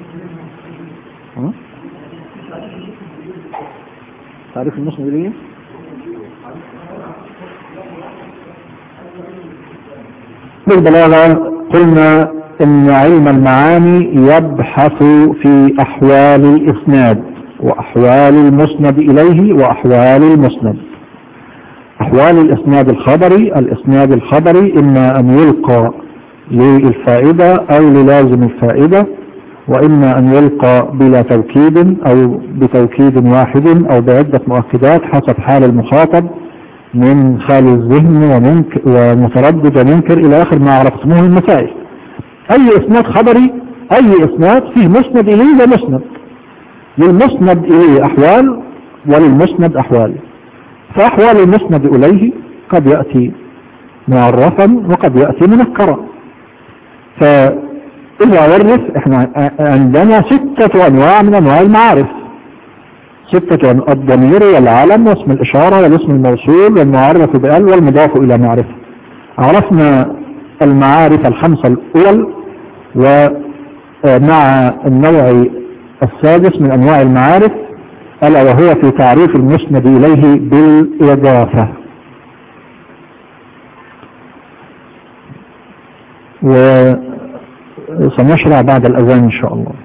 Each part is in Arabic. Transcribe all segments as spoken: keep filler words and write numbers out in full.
تعريف المسند إليه بالبلاغة قلنا إن علم المعاني يبحث في أحوال الإسناد وأحوال المسند إليه وأحوال المسند. أحوال الإسناد الخبري، الإسناد الخبري إما أن يلقى للفائدة أو للازم الفائدة، وإما أن يلقى بلا توكيد أو بتوكيد واحد أو بعدة مؤكدات حسب حال المخاطب من خالي الذهن ومتردد ومنكر إلى آخر ما عرفتموه المسائل. أي إسناد خبري، أي إسناد فيه مسند إليه ومسند، للمسند إليه أحوال وللمسند أحوال. فأحوال المسند إليه قد يأتي معرفا وقد يأتي منكرا. فإذا عرف، إحنا عندنا ستة أنواع من أنواع المعارف، ستة أنواع: الضمير والعلم واسم الإشارة والاسم الموصول والمعرف بأل والمضاف إلى معرفة. عرفنا المعارف الخمسة الأول، ومع النوع السادس من أنواع المعارف ألا وهو في تعريف المسند إليه بالإضافة. وسنشرع بعد الأذان إن شاء الله.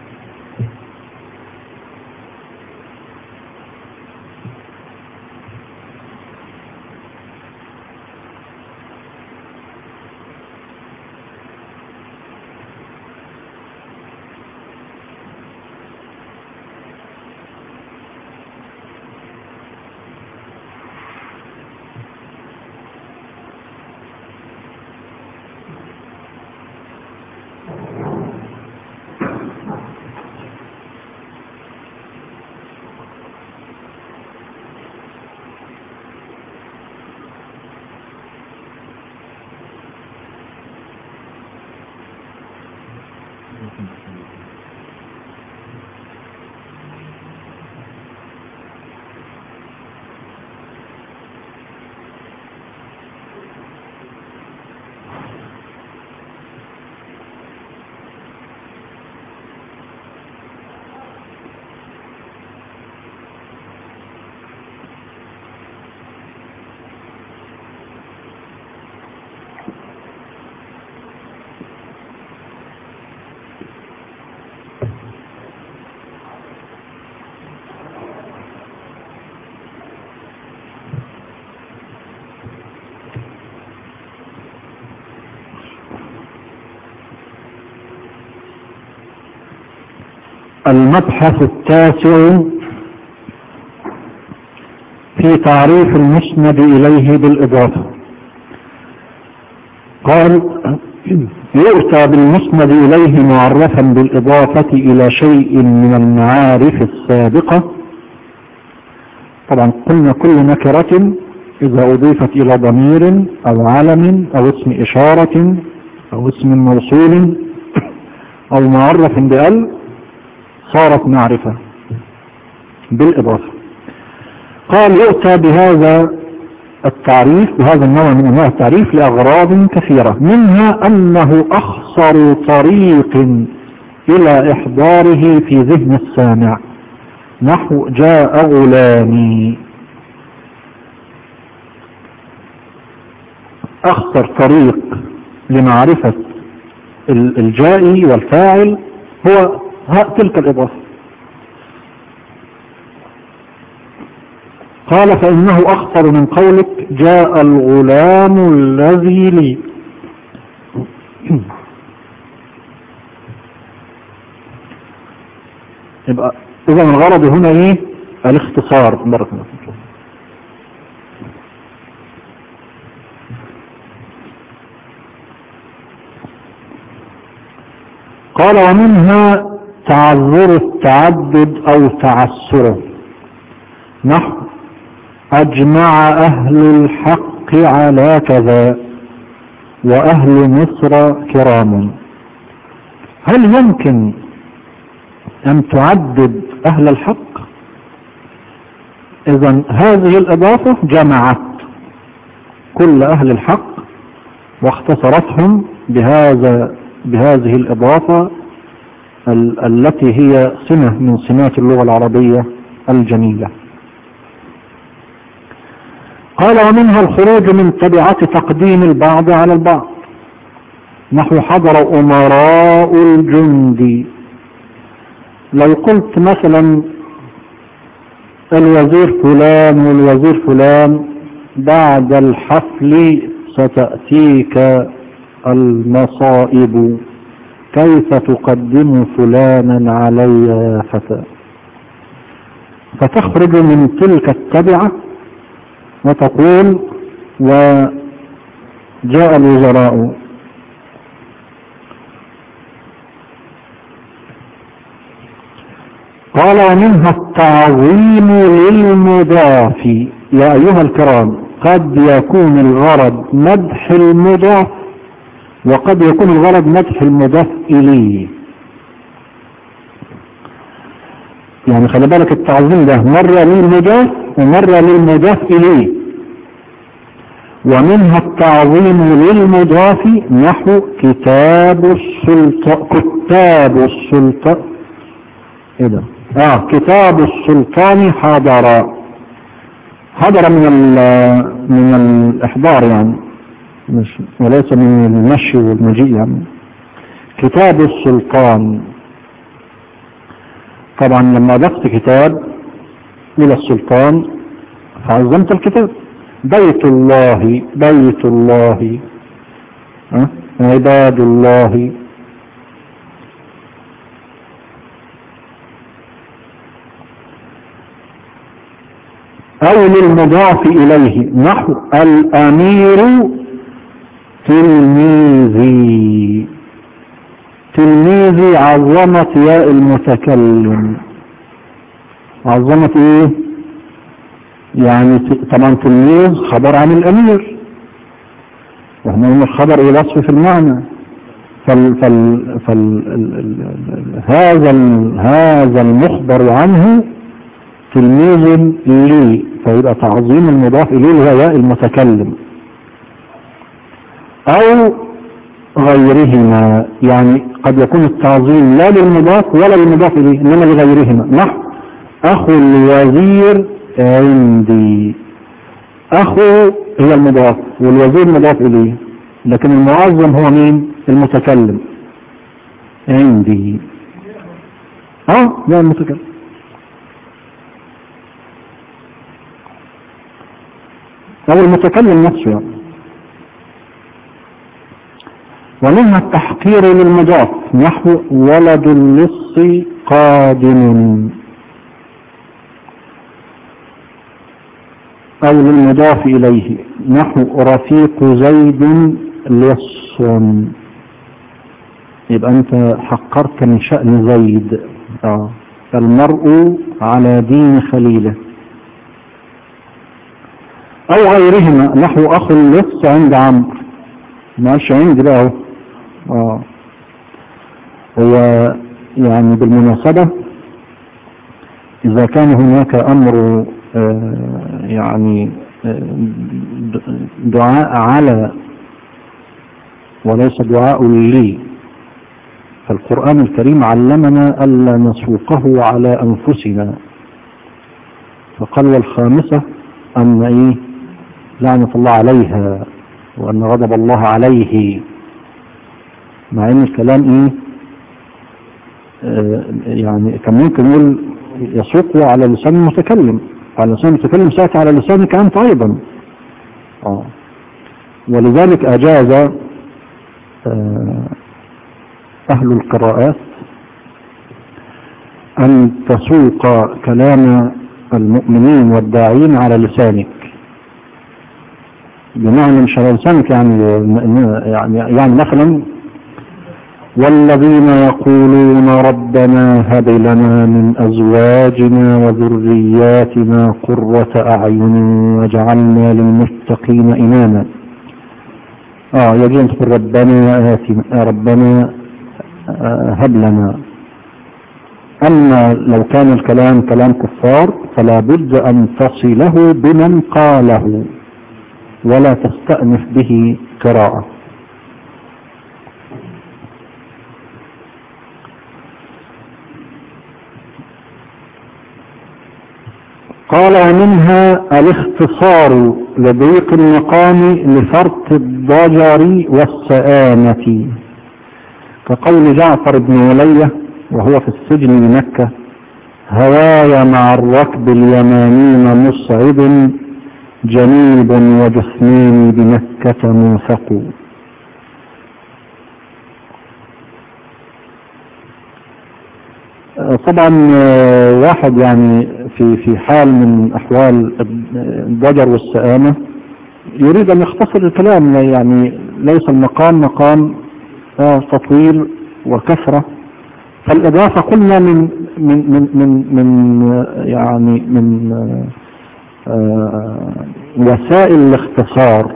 المبحث التاسع في تعريف المسند إليه بالإضافة. قال: يؤتى بالمسند إليه معرفا بالإضافة إلى شيء من المعارف السابقة. طبعا قلنا كل نكرة إذا أضيفت إلى ضمير أو علم أو اسم إشارة أو اسم موصول أو معرف بأل صارت معرفة بالإضافة. قال: يؤتى بهذا التعريف، بهذا النوع من أنواع التعريف لأغراض كثيرة، منها أنه أخصر طريق إلى إحضاره في ذهن السامع، نحو جاء غلامي. أخصر طريق لمعرفة الجائي والفاعل هو تلك الإضافة. قال: فإنه أخطر من قولك جاء الغلام الذي لي. يبقى إذا الغرض هنا إيه؟ الاختصار. بارك الله فيك. قال: ومنها تعذر التعدد أو تعسره، نحو أجمع أهل الحق على كذا وأهل مصر كرام. هل يمكن أن تعدد أهل الحق؟ إذن هذه الإضافة جمعت كل أهل الحق واختصرتهم بهذا بهذه الإضافة ال التي هي سمة من سمات اللغة العربية الجميلة. قال ومنها الخروج من تبعة تقديم البعض على البعض، نحو حضر أمراء الجند. لو قلت مثلا الوزير فلان والوزير فلان بعد الحفل ستأتيك المصائب، كيف تقدم فلانا علي يا فتى؟ فتخرج من تلك التبعة وتقول وجاء الوزراء. قال ومنها التعظيم للمضاف. يا أيها الكرام، قد يكون الغرض مدح المضاف وقد يكون الغرض مدح المضاف إليه. يعني خلي بالك التعظيم ده مرة للمضاف ومرة للمضاف إليه. ومنها التعظيم للمضاف نحو كتاب السلطان، كتاب السلطان ايه ده؟ اه كتاب السلطان حضر، حضر من من الإحضار يعني، مش وليس من المشي والمجيء يعني. كتاب السلطان، طبعا لما ضفت كتاب إلى السلطان فعظمت الكتاب. بيت الله، بيت الله، أه؟ عباد الله. أو للمضاف إليه نحو الأمير تلميذي. تلميذي عظمت ياء المتكلم، عظمت ايه يعني؟ طبعا تلميذ خبر عن الأمير، وهم الخبر إلى وصف في المعنى. فال فال فال هذا هذا المخبر عنه تلميذ لي، فيبقى تعظيم المضاف إليه هو ياء المتكلم. أو غيرهما، يعني قد يكون التعظيم لا للمضاف ولا للمضاف إليه إنما لغيرهما. نحو أخو الوزير عندي. أخو هي المضاف والوزير مضاف إليه، لكن المعظم هو مين؟ المتكلم. عندي اه يا المتكلم. أو المتكلم نفسه يعني. ومنها التحقير للمضاف نحو ولد اللص قادم. أو للمضاف إليه نحو رفيق زيد لص. يبقى أنت حقرت من شأن زيد. آه. المرء على دين خليله. أو غيرهما نحو أخو اللص عند عمرو. ما قالش عندي بقى اهو. اه هو يعني بالمناسبة إذا كان هناك أمر آه يعني آه دعاء على وليس دعاء لي، فالقرآن الكريم علمنا ألا نسوقه على أنفسنا، فقال والخامسة أن إيه لعنة الله عليها وأن غضب الله عليه، مع أن الكلام إيه آه يعني كان ممكن يقول يسوقه على لسان المتكلم، على لسان المتكلم ساعة على لسانك أنت أيضا. آه. ولذلك أجاز آه أهل القراءات أن تسوق كلام المؤمنين والداعين على لسانك، بمعنى مش على لسانك يعني يعني, يعني مثلا والذين يقولون ربنا هب لنا من أزواجنا وذرياتنا قرة أعين واجعلنا للمتقين إماما. آه يجب أن تقول ربنا آتنا ربنا هب لنا. أما لو كان الكلام كلام كفار فلا بد أن تصله بمن قاله ولا تستأنف به قراءة. قال ومنها الاختصار لضيق المقام لفرط الضجر والسآمة، كقول جعفر بن ولية وهو في السجن بمكة: هواي مع الركب اليمانين مصعب، جنيب وجثمان بمكة موثق. طبعا واحد يعني في في حال من احوال الضجر والسآمة يريد ان يختصر الكلام، يعني ليس المقام مقام تطويل وكثرة، فالاضافة قلنا من من من من, من يعني من وسائل الاختصار.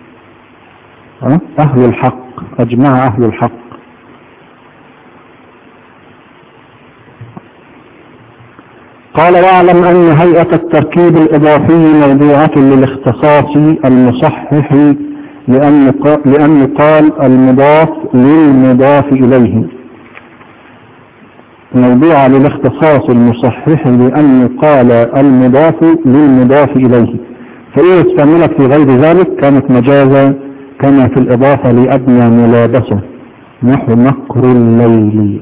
اهل الحق اجمع اهل الحق. قال واعلم ان هيئة التركيب الاضافي موضوعة للاختصاص المصحح، لأن يقال المضاف للمضاف اليه، موضوعة للاختصاص المصحح لأن يقال المضاف للمضاف اليه، فإذا استعملت في غير ذلك كانت مجازا كما في الاضافة لأدنى ملابسة نحو مكر الليل.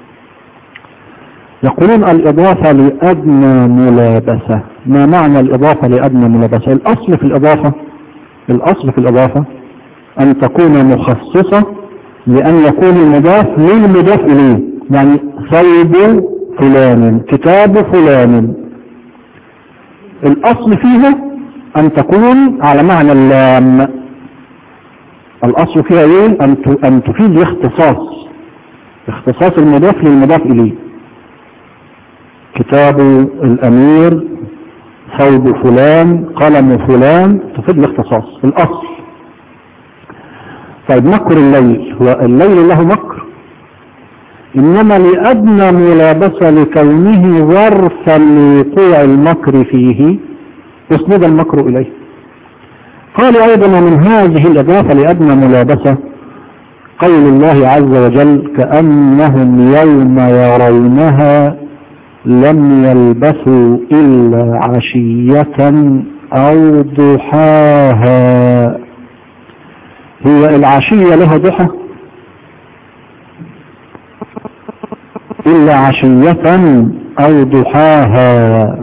يقولون الإضافة لأدنى ملابسة. ما معنى الإضافة لأدنى ملابسة؟ الأصل في الإضافة الأصل في الإضافة أن تكون مخصصة لأن يكون المضاف للمضاف إليه، يعني ثوب فلان، كتاب فلان. الأصل فيها أن تكون على معنى اللام. الأصل فيها إيه؟ أن تفيد الاختصاص، اختصاص المضاف للمضاف إليه. كتاب الأمير، ثوب فلان، قلم فلان، تفيد الاختصاص الأصل. طيب مكر الليل، والليل له مكر، إنما لأدنى ملابسة لكونه ظرفا لوقوع المكر فيه يسند المكر إليه. قال أيضا من هذه الإضافة لأدنى ملابسة قول الله عز وجل: كأنهم يوم يرونها لم يلبثوا إلا عشية أو ضحاها. هي العشية لها ضحى؟ إلا عشية أو ضحاها.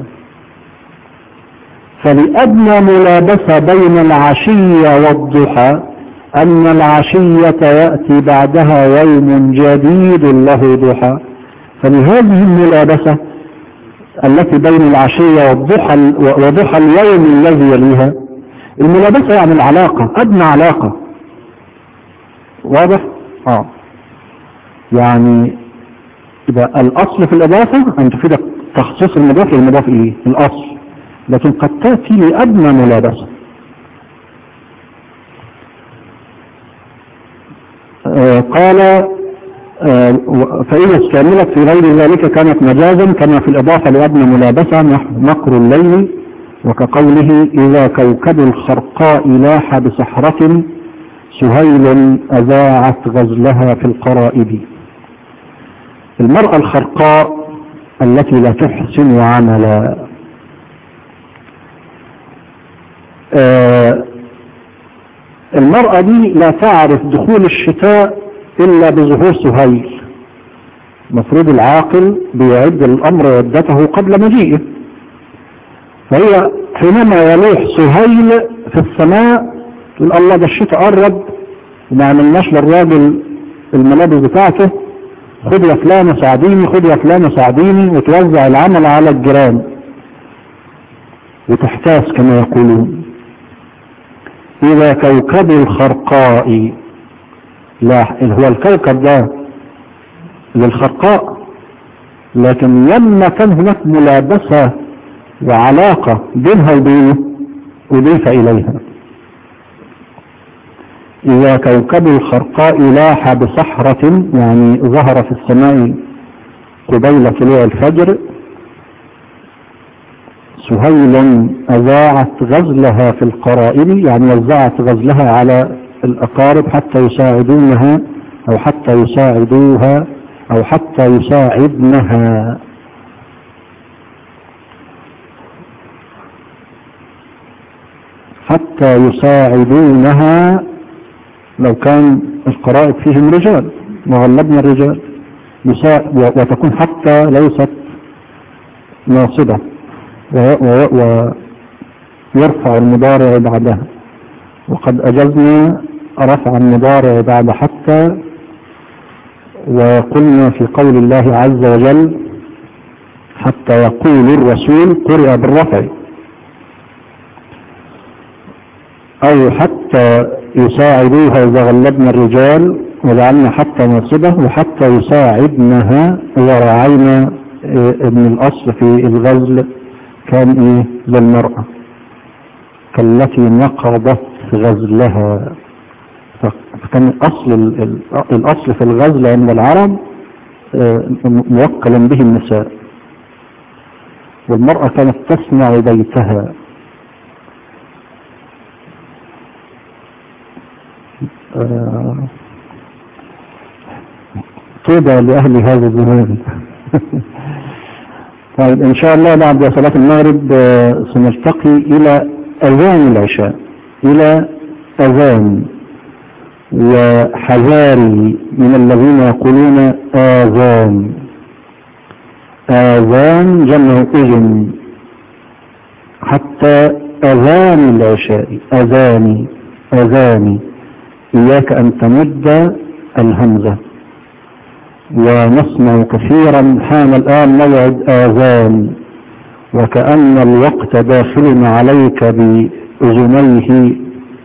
فلأدنى ملابسة بين العشية والضحى أن العشية يأتي بعدها يوم جديد له ضحى، فلهذه الملابسة التي بين العشية والضحى وضحى اليوم الذي يليها، الملابسة يعني العلاقة، أدنى علاقة. واضح؟ آه يعني إذا الأصل في الإضافة أن تفيد تخصيص المضاف للمضاف إليه الأصل، لكن قد تأتي لأدنى ملابسة. آه قال آه فإذا استعملت في غير ذلك كانت مجازا كما في الإضافة لأدنى ملابسة نحو مكر الليل، وكقوله: إذا كوكب الخرقاء لاح بصحرة سهيل أذاعت غزلها في القرائب. المرأة الخرقاء التي لا تحسن عملا. آه المرأة دي لا تعرف دخول الشتاء إلا بظهور سهيل. مفروض العاقل بيعد الأمر عدته قبل مجيئه، فهي حينما يلوح سهيل في السماء تقول: الله ده الشتاء قرب وما عملناش للراجل الملابس بتاعته، خد يا فلانة ساعديني، خد يا فلانة ساعديني، وتوزع العمل على الجيران وتحتاس كما يقولون. إذا كوكب الخرقاء، لا هو الكوكب ده للخرقاء، لكن لما كان هناك ملابسة وعلاقة بينها وبينه أضيف إليها. إذا كوكب الخرقاء لاح بصحرة، يعني ظهر في السماء قبيل طلوع الفجر. سهيل أذاعت غزلها في القرائب، يعني وزعت غزلها على الأقارب حتى يساعدونها أو حتى يساعدوها أو حتى يساعدنها. حتى يساعدونها لو كان القرائب فيهم رجال وغلبنا الرجال، وتكون حتى ليست ناصبة ويرفع المضارع بعدها، وقد أجزنا رفع المضارع بعد حتى، وقلنا في قول الله عز وجل حتى يقول الرسول قرئ بالرفع، أو حتى يساعدوها إذا غلبنا الرجال وجعلنا حتى ناصبة، وحتى يساعدنها ورعينا ابن الأصل في الغزل كان إيه للمرأة كالتي نقضت غزلها، فكان الأصل, الأصل في الغزل عند العرب موكلا به النساء، والمرأة كانت تصنع بيتها. طيبى لأهل هذا الزمان. طيب إن شاء الله بعد صلاة المغرب سنلتقي إلى أذان العشاء، إلى أذان، وحذاري من الذين يقولون آذان. آذان جمع إذن، حتى أذان العشاء، أذاني أذاني، إياك أن تمد الهمزة. ونسمع كثيرا حان الآن موعد آذان، وكأن الوقت داخل عليك بأذنيه.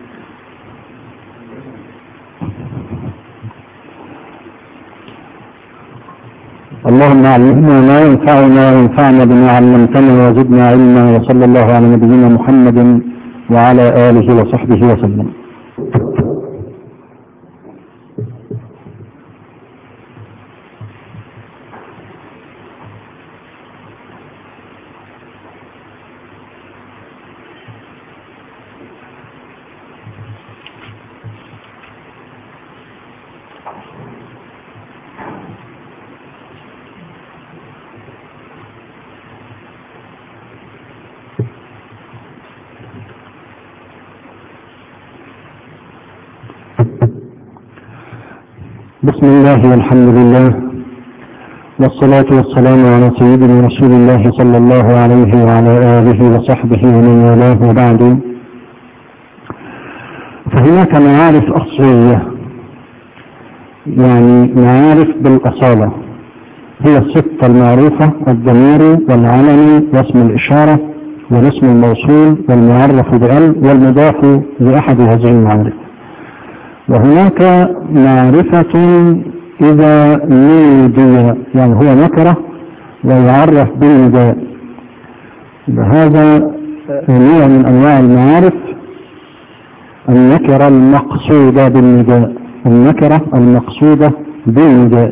اللهم علمنا ما ينفعنا وانفعنا بما علمتنا وزدنا علما، وصلى الله على نبينا محمد وعلى آله وصحبه وسلم. بسم الله والحمد لله والصلاة والسلام على سيدنا رسول الله صلى الله عليه وعلى آله وصحبه ومن والاه، وبعد. فهناك معارف أصلية، يعني معارف بالأصالة، هي الستة المعروفة: الضمير والعلم واسم الإشارة والاسم الموصول والمعرف بأل والمضاف لأحد هذه المعارف. وهناك معرفة إذا نودي، يعني هو نكرة ويعرف بالنداء. هذا نوع من أنواع المعارف، النكرة المقصودة بالنداء، النكرة المقصودة بالنداء.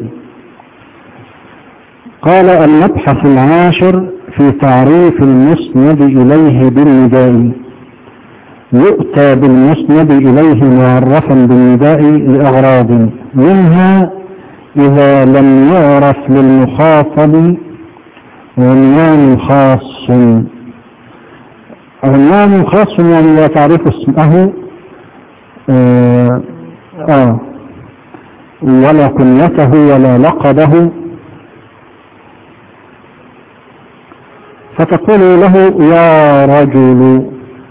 قال المبحث العاشر في تعريف المسند إليه بالنداء: يؤتى بالمسند إليه معرفا بالنداء لأغراض، منها إذا لم يعرف للمخاطب عنوان خاص. عنوان خاص يعني لا تعرف اسمه آه آه ولا كنيته ولا لقبه، فتقول له يا رجل.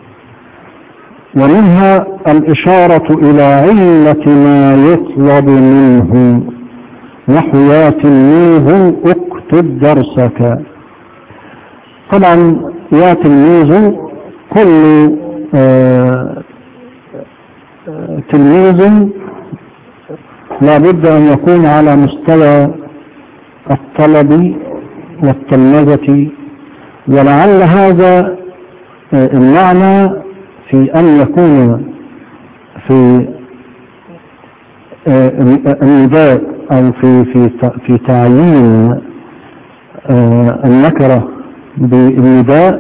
ومنها الإشارة إلى علة ما يطلب منه، نحو يا تلميذ اكتب درسك. طبعا يا تلميذ، كل آه تلميذ لا بد أن يكون على مستوى الطلب والتلمذة، ولعل هذا آه المعنى في أن يكون في النداء أو في في في تعيين النكرة بالنداء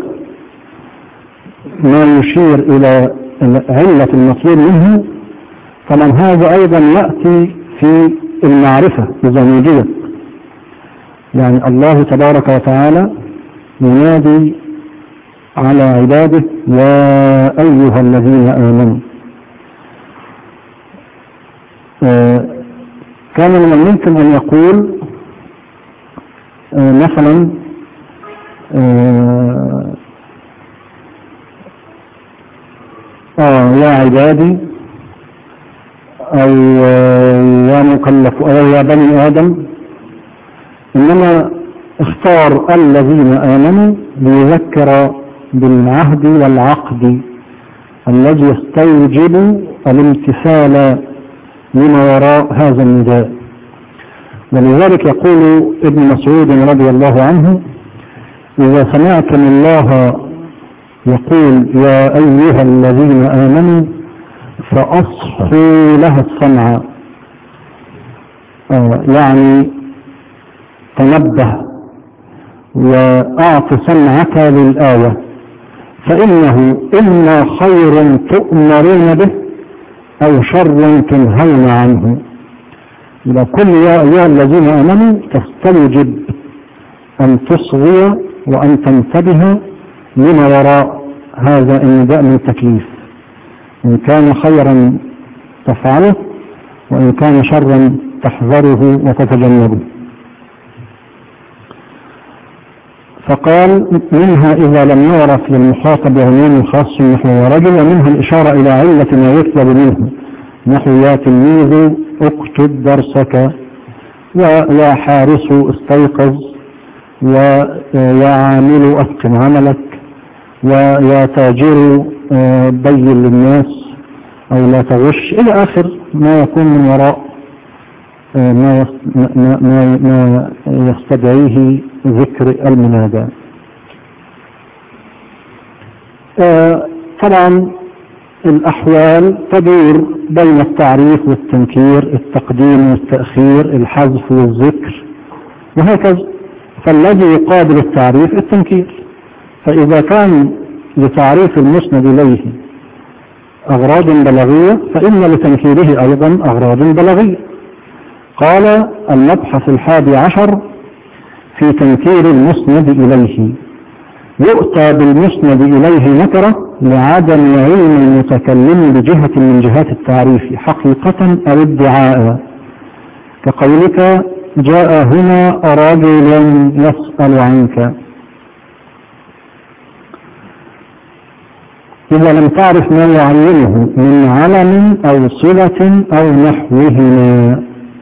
ما يشير إلى علة المطلوب منه. طبعا هذا أيضا يأتي في المعرفة إذا وجدت، يعني الله تبارك وتعالى ينادي على عباده يا أيها الذين آمنوا. آه كان من الممكن أن يقول آه مثلا آه آه يا عبادي أو يا مكلف أو يا بني آدم، إنما اختار الذين آمنوا ليذكر بالعهد والعقد الذي يستوجب الامتثال لما وراء هذا النداء. ولذلك يقول ابن مسعود رضي الله عنه: إذا سمعتم الله يقول يا أيها الذين آمنوا فأصحوا لها السمع، آه يعني تنبه وأعط سمعك للآية، فإنه إما خير تؤمرون به أو شر تنهون عنه. إذا كل يا أيها الذين آمنوا تستوجب أن تصغي وأن تنتبه لما وراء هذا النداء من التكليف، إن كان خيرا تفعله وإن كان شرا تحذره وتتجنبه. فقال: منها إذا لم يعرف للمخاطب عموم خاص نحو ورجل، ومنها الإشارة إلى علة ما يطلب منه نحو يا تلميذ اكتب درسك، ويا حارس استيقظ، ويا عامل أتقن عملك، ويا تاجر بين للناس أو لا تغش، إلى آخر ما يكون من وراء ما ما ما يستدعيه ذكر المنادى. طبعا الأحوال تدور بين التعريف والتنكير، التقديم والتأخير، الحذف والذكر، وهكذا. فالذي يقابل التعريف التنكير، فإذا كان لتعريف المسند إليه أغراض بلاغية فإن لتنكيره أيضا أغراض بلاغية. قال: المبحث الحادي عشر في تنكير المسند إليه: يؤتى بالمسند إليه نكرة لعدم علم المتكلم بجهة من جهات التعريف حقيقة أو ادعاء، كقولك جاء هنا رجل يسأل عنك. إذا لم تعرف ما يعلمه من علم أو صلة أو نحوهما،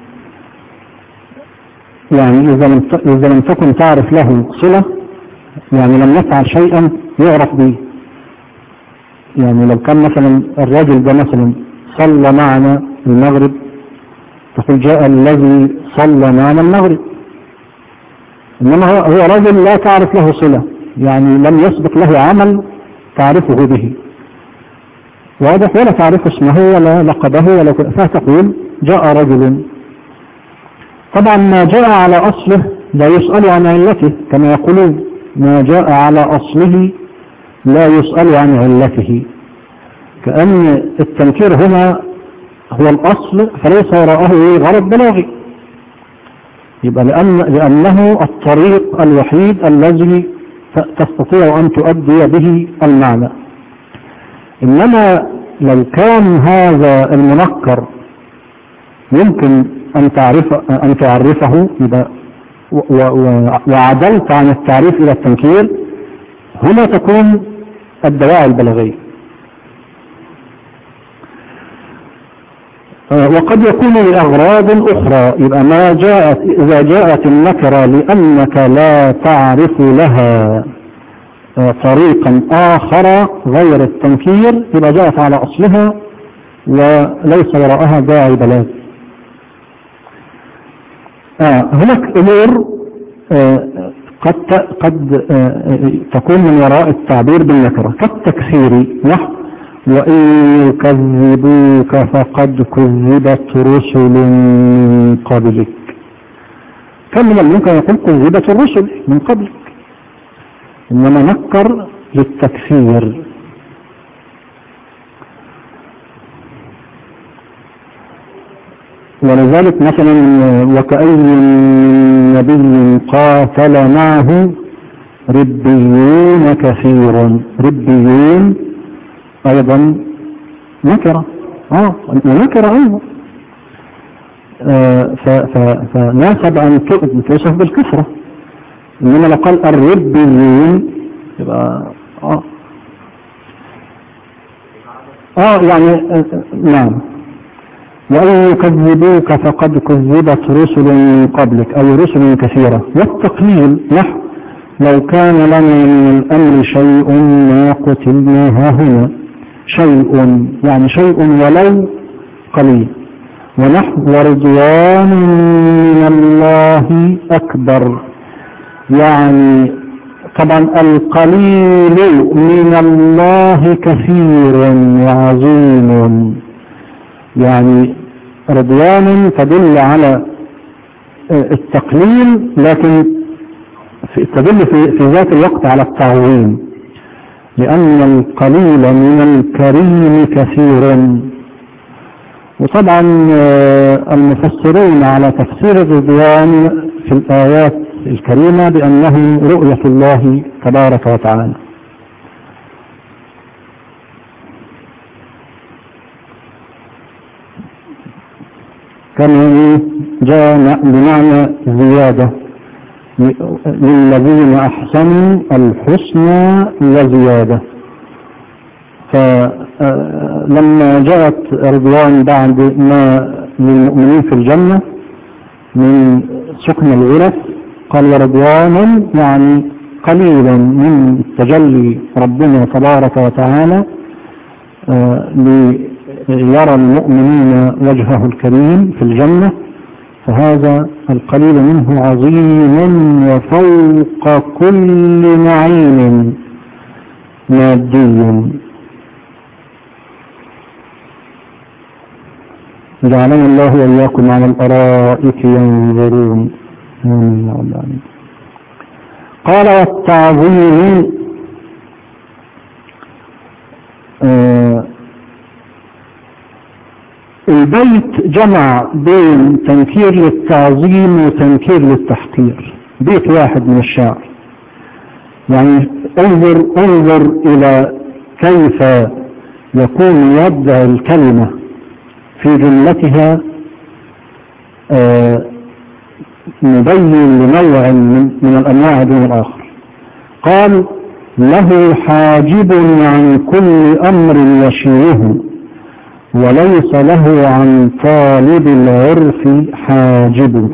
يعني إذا لم إذا لم تكن تعرف له صلة، يعني لم يفعل شيئا يعرف به. يعني لو كان مثلا الرجل ده مثلا صلى معنا المغرب، تقول جاء الذي صلى معنا المغرب، إنما هو رجل لا تعرف له صلة، يعني لم يسبق له عمل تعرفه به، واضح، ولا تعرف اسمه ولا لقبه ولا، فتقول جاء رجل. طبعا ما جاء على أصله لا يسأل عن علته، كما يقولون ما جاء على أصله لا يسأل عن علته، كأن التنكير هنا هو الأصل فليس وراءه غرض بلاغي، يبقى لأن لأنه الطريق الوحيد الذي تستطيع أن تؤدي به المعنى. إنما لو كان هذا المنكر يمكن أن تعرف أن تعرفه وعدلت عن التعريف إلى التنكير، هنا تكون الدواعي البلاغية. وقد يكون لأغراض أخرى، يبقى ما جاءت إذا جاءت النكرة لأنك لا تعرف لها طريقا آخر غير التنكير، يبقى جاءت على أصلها وليس وراءها داعي بلاغ. آه هناك أمور آه قد قد آه تكون من وراء التعبير بالنكرة كالتكثير، نحو وإن يكذبوك فقد كذبت رسل من قبلك. كم من الممكن يقول كذبت الرسل من قبلك، إنما نكر للتكثير. ولذلك مثلا وكأي من نبي قاتل معه ربيون كثير. ربيون أيضا نكرة، اه نكرة أيضا، آه فناسب أن توصف بالكثرة. إنما لو قال الربيون يبقى اه اه يعني آه نعم. وأن يكذبوك فقد كذبت رسل من قبلك، أي رسل كثيرة. والتقليل نحو لو كان لنا من الأمر شيء ما قتلنا هاهنا. شيء يعني شيء ولو قليل. ونحو ورضوان من الله أكبر، يعني طبعا القليل من الله كثير وعظيم. يعني رضوان تدل على التقليل، لكن تدل في, في ذات الوقت على التعظيم، لأن القليل من الكريم كثير. وطبعا المفسرون على تفسير الرضوان في الآيات الكريمة بأنه رؤية الله تبارك وتعالى. كما جاء بمعنى زيادة للذين أحسنوا الحسنى وزيادة. فلما جاءت رضوان بعد ما للمؤمنين في الجنة من سكن الغرف قال ورضوان يعني قليلا من تجلي ربنا تبارك وتعالى ليرى المؤمنين وجهه الكريم في الجنة، فهذا القليل منه عظيم وفوق كل نعيم مادي. جعلنا الله وإياكم على الأرائك ينظرون. قال والتعظيم آه البيت جمع بين تنكير للتعظيم وتنكير للتحقير، بيت واحد من الشعر. يعني انظر انظر إلى كيف يكون يبدأ الكلمة في جملتها آه مبين لنوع من, من الأنواع دون الآخر. قال له حاجب عن كل أمر يشيره وليس له عن طالب العرف حاجب.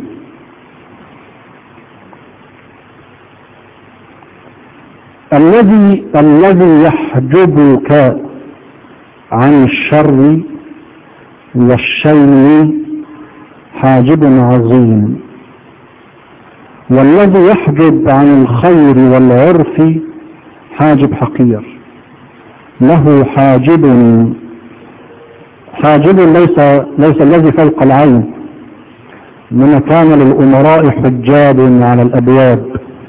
الذي الذي يحجبك عن الشر والشيء حاجب عظيم، والذي يحجب عن الخير والعرف حاجب حقير. له حاجب، حاجب ليس ليس الذي فوق العين، من كان للأمراء حجاب على الأبواب.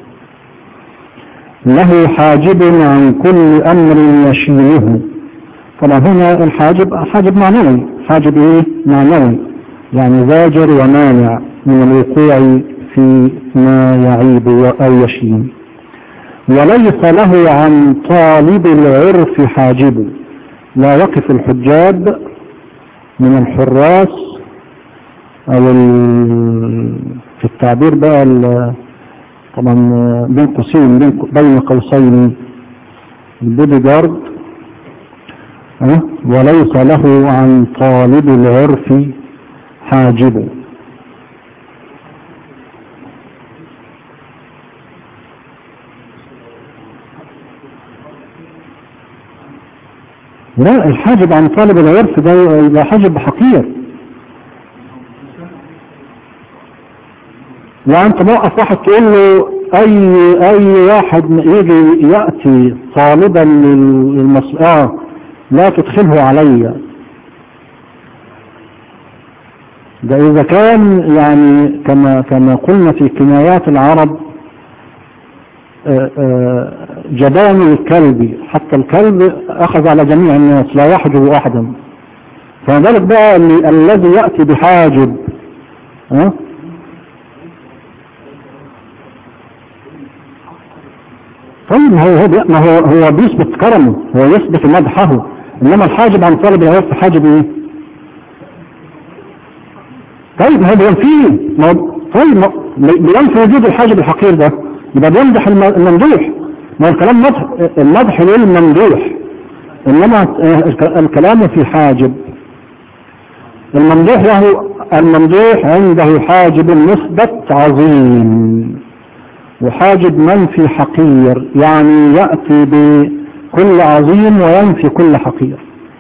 له حاجب عن كل أمر يشيله. طبعا هنا الحاجب حاجب معنوي. حاجب ايه؟ معنوي، يعني زاجر ومانع من الوقوع في ما يعيب أو يشين. وليس له عن طالب العرف حاجب، لا يقف الحجاب من الحراس او في التعبير بقى طبعا بين قوسين بين قوسين البودي جارد، وليس له عن طالب العرف حاجب. لا، الحاجب عن طالب العرف ده يبقى حاجب حقير. وانت موقف واحد تقول له اي اي واحد يجي يأتي طالبا للمسألة لا تدخله علي. ده اذا كان يعني كما كما قلنا في كنايات العرب جبان الكلب، حتى الكلب اخذ على جميع الناس لا يحجب احدا، فذلك بقى الذي يأتي بحاجب ها طيب ما هو هو بي- ما هو هو بيثبت كرمه، هو يثبت مدحه، انما الحاجب عن طالب العلم حاجب ايه؟ طيب ما هو بينفيه، ما هو طيب ما بينفي وجود الحاجب الحقير ده، يبقى بيمدح الم- الممدوح. ما هو الكلام مدح، المدح للممدوح، انما الك- الكلام في حاجب الممدوح له. الممدوح عنده حاجب مثبت عظيم، وحاجب منفي حقير، يعني يأتي بكل عظيم وينفي كل حقير.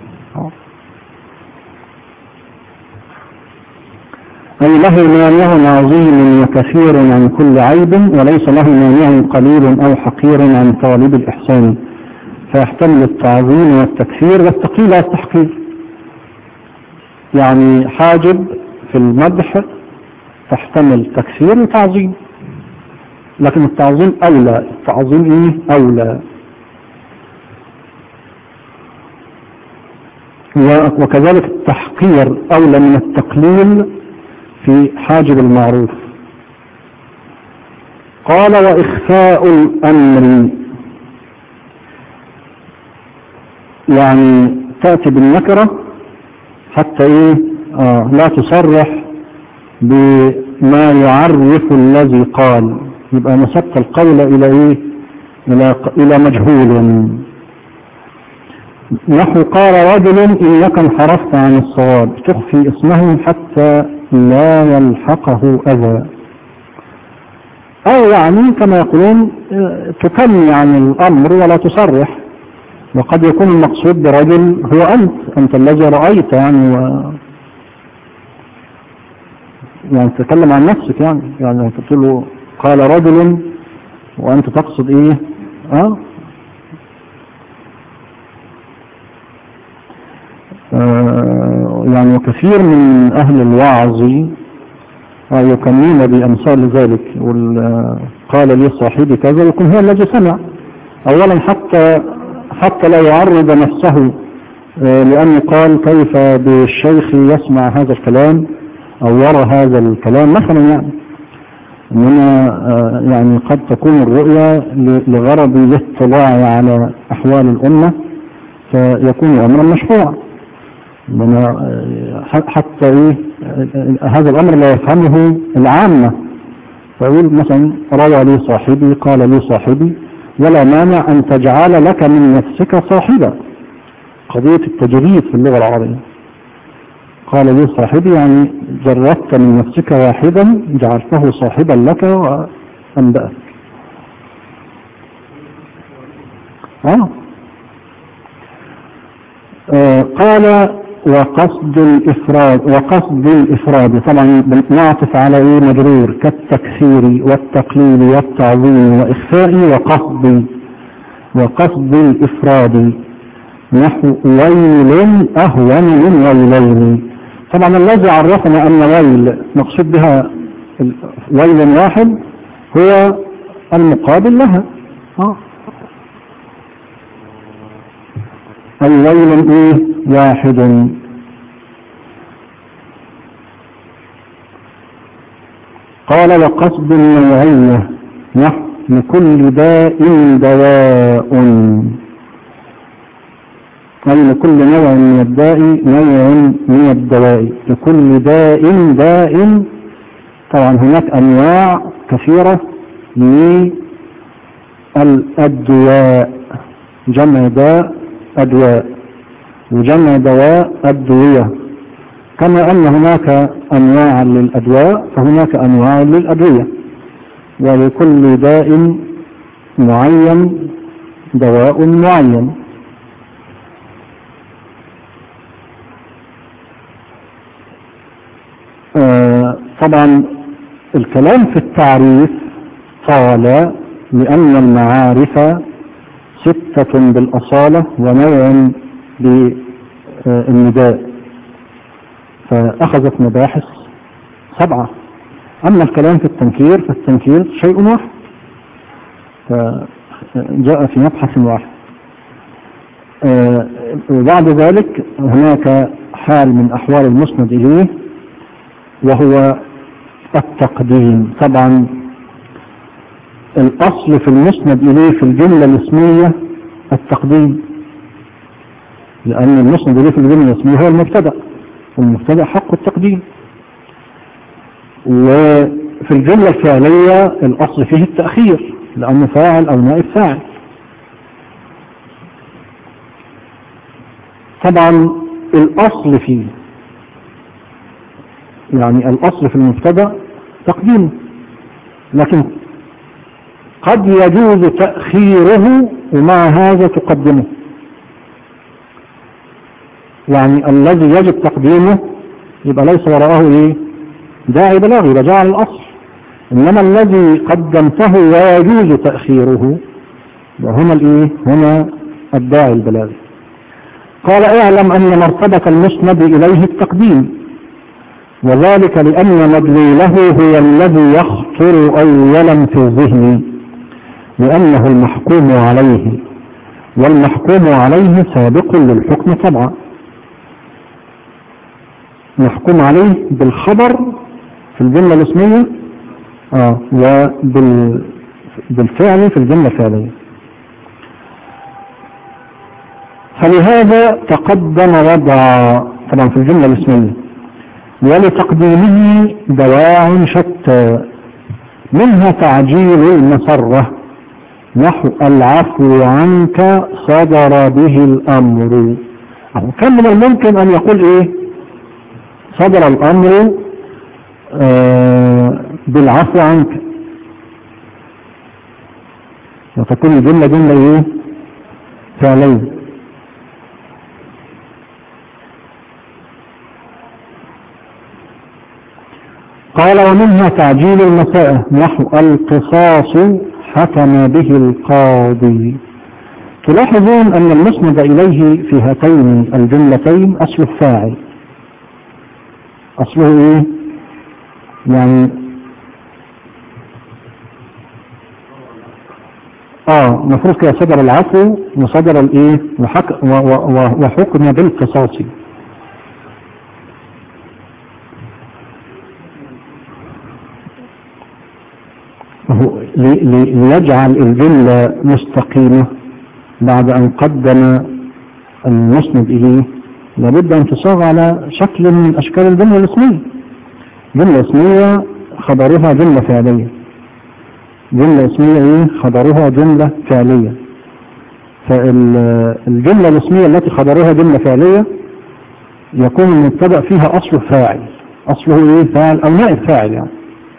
أي له مانع عظيم وكثير عن كل عيب، وليس له مانع قليل أو حقير عن طالب الإحسان، فيحتمل التعظيم والتكثير والتقليل والتحقير. يعني حاجب في المدح تحتمل تكثير وتعظيم، لكن التعظيم أولى. التعظيم إيه؟ أولى. وكذلك التحقير أولى من التقليل في حاجب المعروف. قال وإخفاء الأمر، يعني تأتي بالنكرة حتى إيه؟ آه لا تصرح بما يعرف الذي قال، يبقى نسبت القول إلى إيه؟ إلى, إلى مجهول. نحو قال رجل إنك انحرفت عن الصواب، تخفي اسمه حتى لا يلحقه أذى، أو يعني كما يقولون تكني عن الأمر ولا تصرح. وقد يكون المقصود برجل هو أنت أنت الذي رأيت، يعني و... يعني تتكلم عن نفسك، يعني يعني تقول له قال رجل وأنت تقصد إيه؟ أه؟ آه يعني وكثير من أهل الوعظ يكنون بأمثال ذلك، قال لي صاحبي كذا، يكون هو الذي سمع أولا، حتى حتى لا يعرض نفسه، آه لأنه قال كيف بالشيخ يسمع هذا الكلام أو يرى هذا الكلام مثلا، يعني إنما آه يعني قد تكون الرؤيا لغرض الاطلاع على أحوال الأمة، فيكون أمرا مشروعا. حتى إيه هذا الأمر لا يفهمه العامة، فيقول مثلا روى لي صاحبي قال لي صاحبي، ولا مانع أن تجعل لك من نفسك صاحبا، قضية التجريد في اللغة العربية. قال لي صاحبي يعني جردت من نفسك واحدا جعلته صاحبا لك وأنبأك. آه. آه قال وقصد الإفراد، وقصد الإفراد طبعا نعطف على إيه؟ مجرور، كالتكثير والتقليل والتعظيم وإخفاء وقصد. وقصد الإفراد نحو ويل أهون من ويلين. طبعا الذي عرفنا أن ويل مقصود بها ويل واحد هو المقابل لها، آه. أي ويل إيه؟ واحد. قال وقصد النوعية نحو لكل داء دواء، أي لكل نوع من الداء نوع من الدواء. لكل داء داء، طبعا هناك أنواع كثيرة للأدواء، جمع داء أدواء، وجمع دواء أدوية. كما أن هناك أنواع للأدواء فهناك أنواع للأدوية، ولكل داء معين دواء معين. آه طبعا الكلام في التعريف طال، لأن المعارف ستة بالأصالة ونوع بالنداء، فأخذت مباحث سبعة. أما الكلام في التنكير فالتنكير شيء واحد، فجاء في مبحث واحد. وبعد ذلك هناك حال من أحوال المسند إليه وهو التقديم. طبعا الأصل في المسند إليه في الجملة الاسمية التقديم، لأن المسند إليه في الجملة الاسمية هو المبتدأ، والمبتدأ حق التقديم. وفي الجملة الفعلية الأصل فيه التأخير لأنه فاعل أو نائب فاعل. طبعا الأصل فيه يعني الأصل في المبتدأ تقديمه، لكن قد يجوز تأخيره ومع هذا تقدمه. يعني الذي يجب تقديمه يبقى ليس وراءه ايه داعي بلاغ، يبقى جاء على الأصل. إنما الذي قدمته ويجوز تأخيره هنا الايه هنا الداعي البلاغي. قال اعلم أن مرتبة المسند إليه التقديم، وذلك لأن مدلوله هو الذي يخطر أولا في الذهن، لأنه المحكوم عليه، والمحكوم عليه سابق للحكم طبعا. محكوم عليه بالخبر في الجملة الاسمية آه وبالفعل في الجملة الفعلية. فلهذا تقدم وضع طبعا في الجملة الاسمية، ولتقديمه دواع شتى، منها تعجيل المسرة نحو العفو عنك صدر به الأمر. كان من الممكن أن يقول إيه صدر الأمر آه بالعفو عنك، وتكون الجملة جملة إيه فعلية. قال ومنها تعجيل المساء نحو القصاص حكم به القاضي. تلاحظون أن المسند إليه في هاتين الجملتين أصل الفاعل. أصله إيه يعني آه مفروض كده صدر العفو وصدر الإيه وحك وحكم بالقصاص. ليجعل الجملة مستقيمة بعد أن قدم المسند إليه لابد أن تصاغ على شكل من أشكال الجملة الاسمية. جملة اسمية خبرها جملة فعلية، جملة اسمية إيه خبرها جملة فعلية. فالجملة الاسمية التي خبرها جملة فعلية يكون المبتدأ فيها أصله فاعل، أصله إيه فاعل أو نائب فاعل. يعني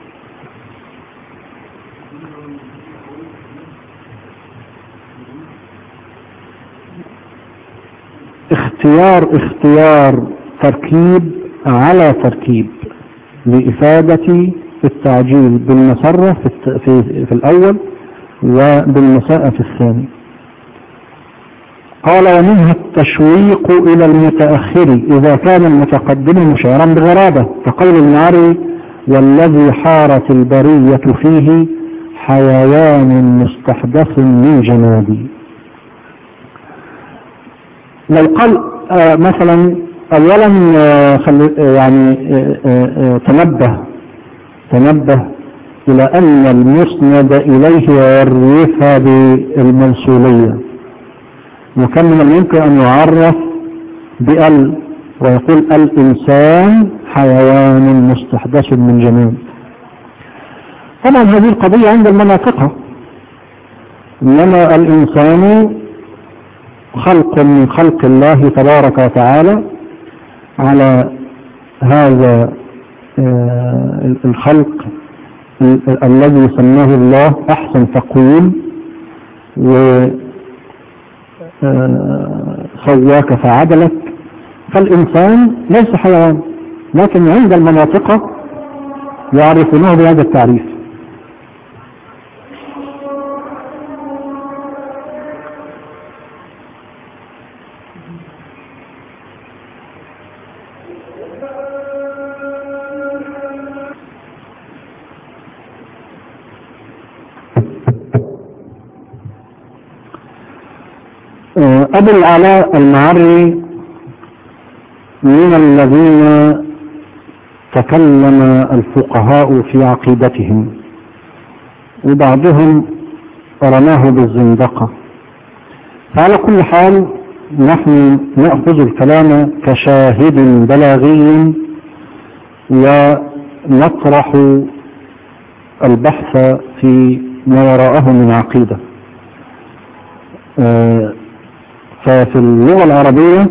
اختيار اختيار تركيب على تركيب لإفادة التعجيل بالمسرة في, في, في الأول وبالمساءة في الثاني. قال ومنها التشويق إلى المتأخر إذا كان المتقدم مشعرا بغرابة، كقول المعري والذي حارت البرية فيه حيوان مستحدث من جنابي. لو قال آه مثلا اولا آه خل... آه يعني آه آه تنبه تنبه الى ان المسند اليه يعرف بالموصولية، وكان من الممكن ان يعرف بال ويقول الانسان حيوان مستحدث من جناب. طبعا هذه القضية عند المناطق، انما الانسان خلق من خلق الله تبارك وتعالى على هذا الخلق الذي سماه الله أحسن تقويم، وسواك فعدلك. فالإنسان ليس حيوان، لكن عند المناطق يعرفونه بهذا التعريف. أبو العلاء المعري من الذين تكلم الفقهاء في عقيدتهم، وبعضهم رماه بالزندقة. فعلى كل حال نحن نأخذ الكلام كشاهد بلاغي ونطرح البحث في ما وراءه من عقيدة. ففي اللغة العربية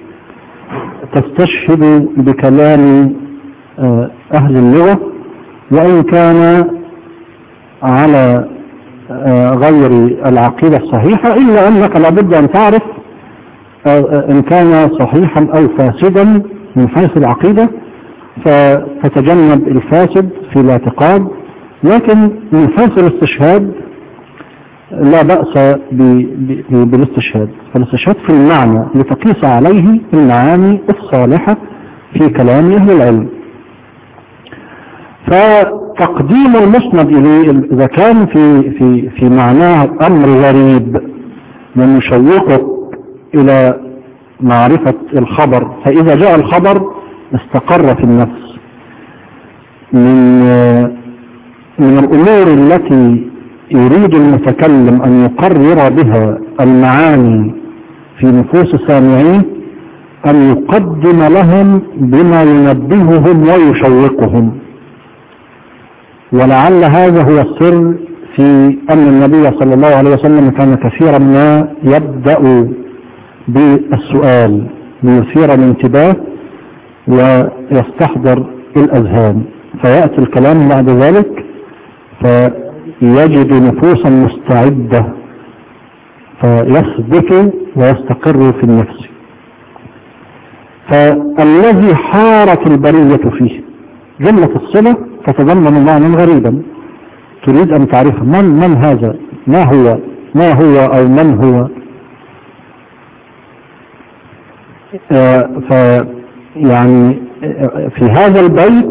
تستشهد بكلام أهل اللغة وإن كان على غير العقيدة الصحيحة، إلا أنك لابد أن تعرف إن كان صحيحا أو فاسدا من حيث العقيدة، فتتجنب الفاسد في الاعتقاد. لكن من حيث الاستشهاد لا بأس بالاستشهاد، فالاستشهاد في المعنى لتقيس عليه المعاني الصالحة في كلام أهل العلم. فتقديم المسند إليه إذا كان في في في معناه أمر غريب من يشوقك إلى معرفة الخبر، فإذا جاء الخبر استقر في النفس. من من الأمور التي يريد المتكلم أن يقرر بها المعاني في نفوس سامعيه أن يقدم لهم بما ينبههم ويشوقهم. ولعل هذا هو السر في أن النبي صلى الله عليه وسلم كان كثيرا ما يبدأ بالسؤال ليثير الانتباه ويستحضر الأذهان، فيأتي الكلام بعد ذلك فيجد نفوسا مستعدة فيثبت ويستقر في النفس. فالذي حارت البرية فيه جملة الصلة تتضمن معنى غريبا تريد أن تعرف من من هذا، ما هو ما هو أو من هو. آه فيعني في هذا البيت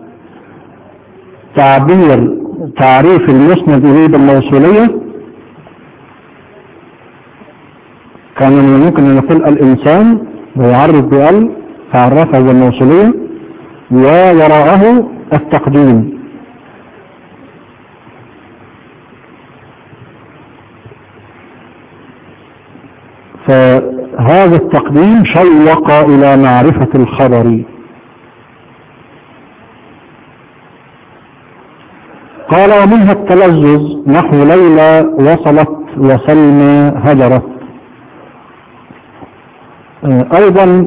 تعبير تعريف المسند إليه بالموصولية كان من ممكن أن يقول الإنسان ويعرف بأل فعرفه بالموصولية ووراءه التقديم. فهذا التقديم شوق إلى معرفة الخبر. قال ومنها التلذذ نحو ليلى وصلت وسلمى هجرت. أيضا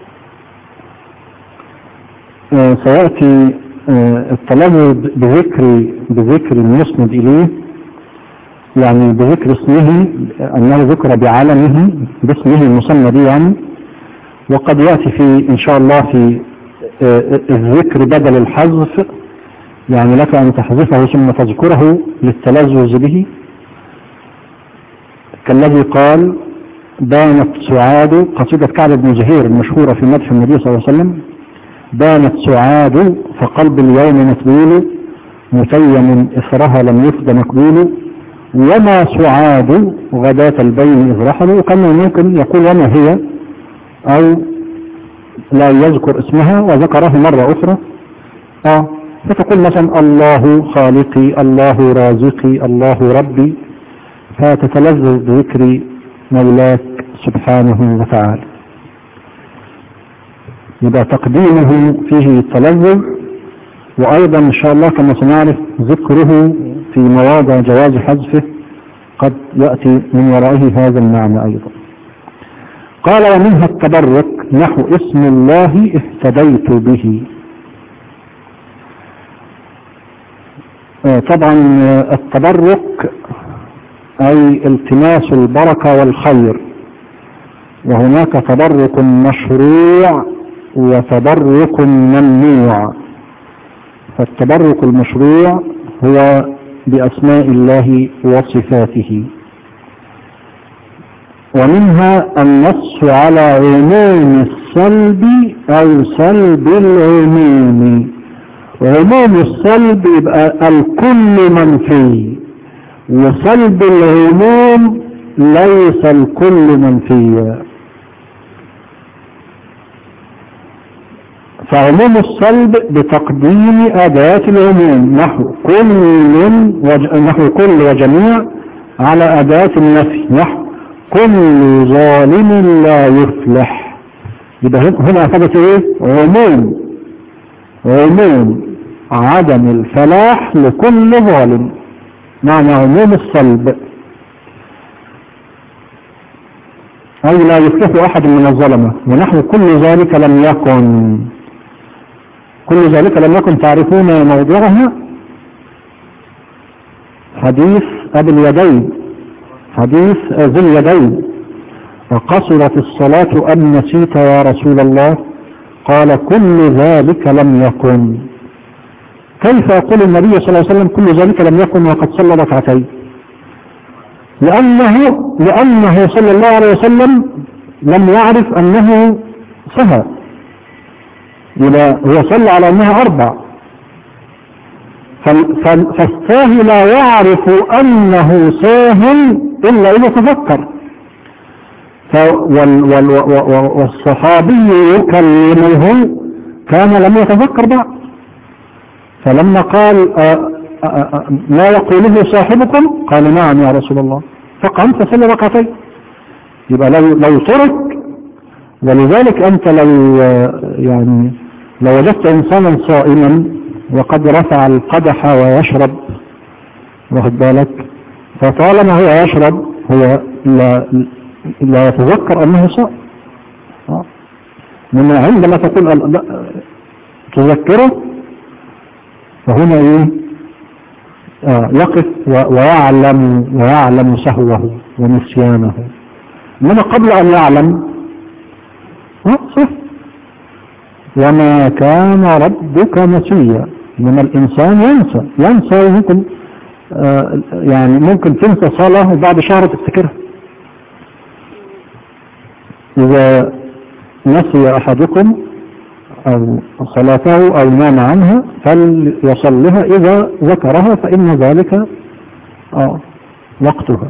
سيأتي التلذذ بذكر بذكر المسند إليه، يعني بذكر اسمه أنه ذكر بعلمه باسمه المسند يعني. وقد يأتي في إن شاء الله في الذكر بدل الحذف، يعني لك أن تحذفه ثم تذكره للتلذذ به، كالذي قال بانت سعاد، قصيدة كعب بن زهير المشهورة في مدح النبي صلى الله عليه وسلم، بانت سعاد فقلب اليوم متبول متيم إثرها لم يفد مقبول وما سعاد غداة البين إذ رحلوا. وكان ممكن يقول وما هي أو لا يذكر اسمها وذكره مرة أخرى آه فتقول مثلا الله خالقي الله رازقي الله ربي، فتتلذذ بذكر مولاك سبحانه وتعالى. يبقى تقديمه فيه التلذذ، وأيضا إن شاء الله كما سنعرف ذكره في مواضع جواز حذفه قد يأتي من ورائه هذا المعنى أيضا. قال ومنها التبرك نحو اسم الله اهتديت به. طبعا التبرك أي التماس البركة والخير، وهناك تبرك مشروع وتبرك ممنوع. فالتبرك المشروع هو بأسماء الله وصفاته. ومنها النص على عموم السلب أو سلب العموم. عموم السلب يبقى الكل منفي، وسلب العموم ليس الكل منفيا. فعموم الصلب بتقديم أداة العموم نحو كل وج... نحو كل وجميع على أداة النفي نحو كل ظالم لا يفلح. يبقى هنا أخذت إيه؟ عموم عموم عدم الفلاح لكل ظالم، معنى عموم الصلب أي لا يفلح أحد من الظلمة. ونحو كل ذلك لم يكن، كل ذلك لم يكن تعرفون موضوعها حديث أبي اليدين، حديث ذي اليدين وقصرت الصلاة أم نسيت يا رسول الله؟ قال كل ذلك لم يكن. كيف يقول النبي صلى الله عليه وسلم كل ذلك لم يكن وقد صلى ركعتين؟ لأنه, لأنه صلى الله عليه وسلم لم يعرف أنه سهى، هو صلى على أنها أربع، فالساهي لا يعرف أنه ساهل إلا إذا تذكر. والصحابي يكلمه كان لم يتذكر بعد، فلما قال آآ آآ لا يقوله صاحبكم قال نعم يا رسول الله، فقام فصلى ركعتين. يبقى لو, لو ترك. ولذلك أنت لو يعني لو وجدت إنسانا صائما وقد رفع القدح ويشرب، واخد بالك، فطالما هو يشرب هو لا, لا يتذكر أنه صائم. لما عندما تقول تذكره فهنا ايه آه يقف ويعلم ويعلم سهوه ونسيانه. انما قبل ان يعلم اه صح وما كان ربك نسيا. من الانسان ينسى ينسى ممكن آه يعني ممكن تنسى صلاة وبعد شهر تفتكرها. اذا نسي احدكم أو صلاته أو نام عنها فليصلها إذا ذكرها فإن ذلك آه وقتها.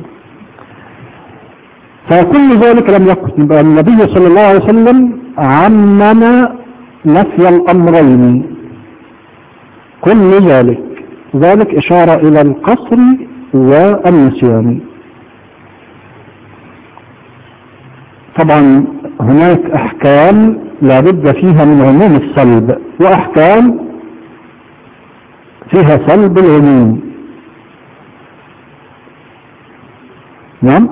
فكل ذلك لم يكن. يبقى النبي صلى الله عليه وسلم عمم نفي الأمرين كل ذلك، ذلك إشارة إلى القصر والنسيان. طبعا هناك أحكام لا بد فيها من عموم الصلب، وأحكام فيها صلب العموم. نعم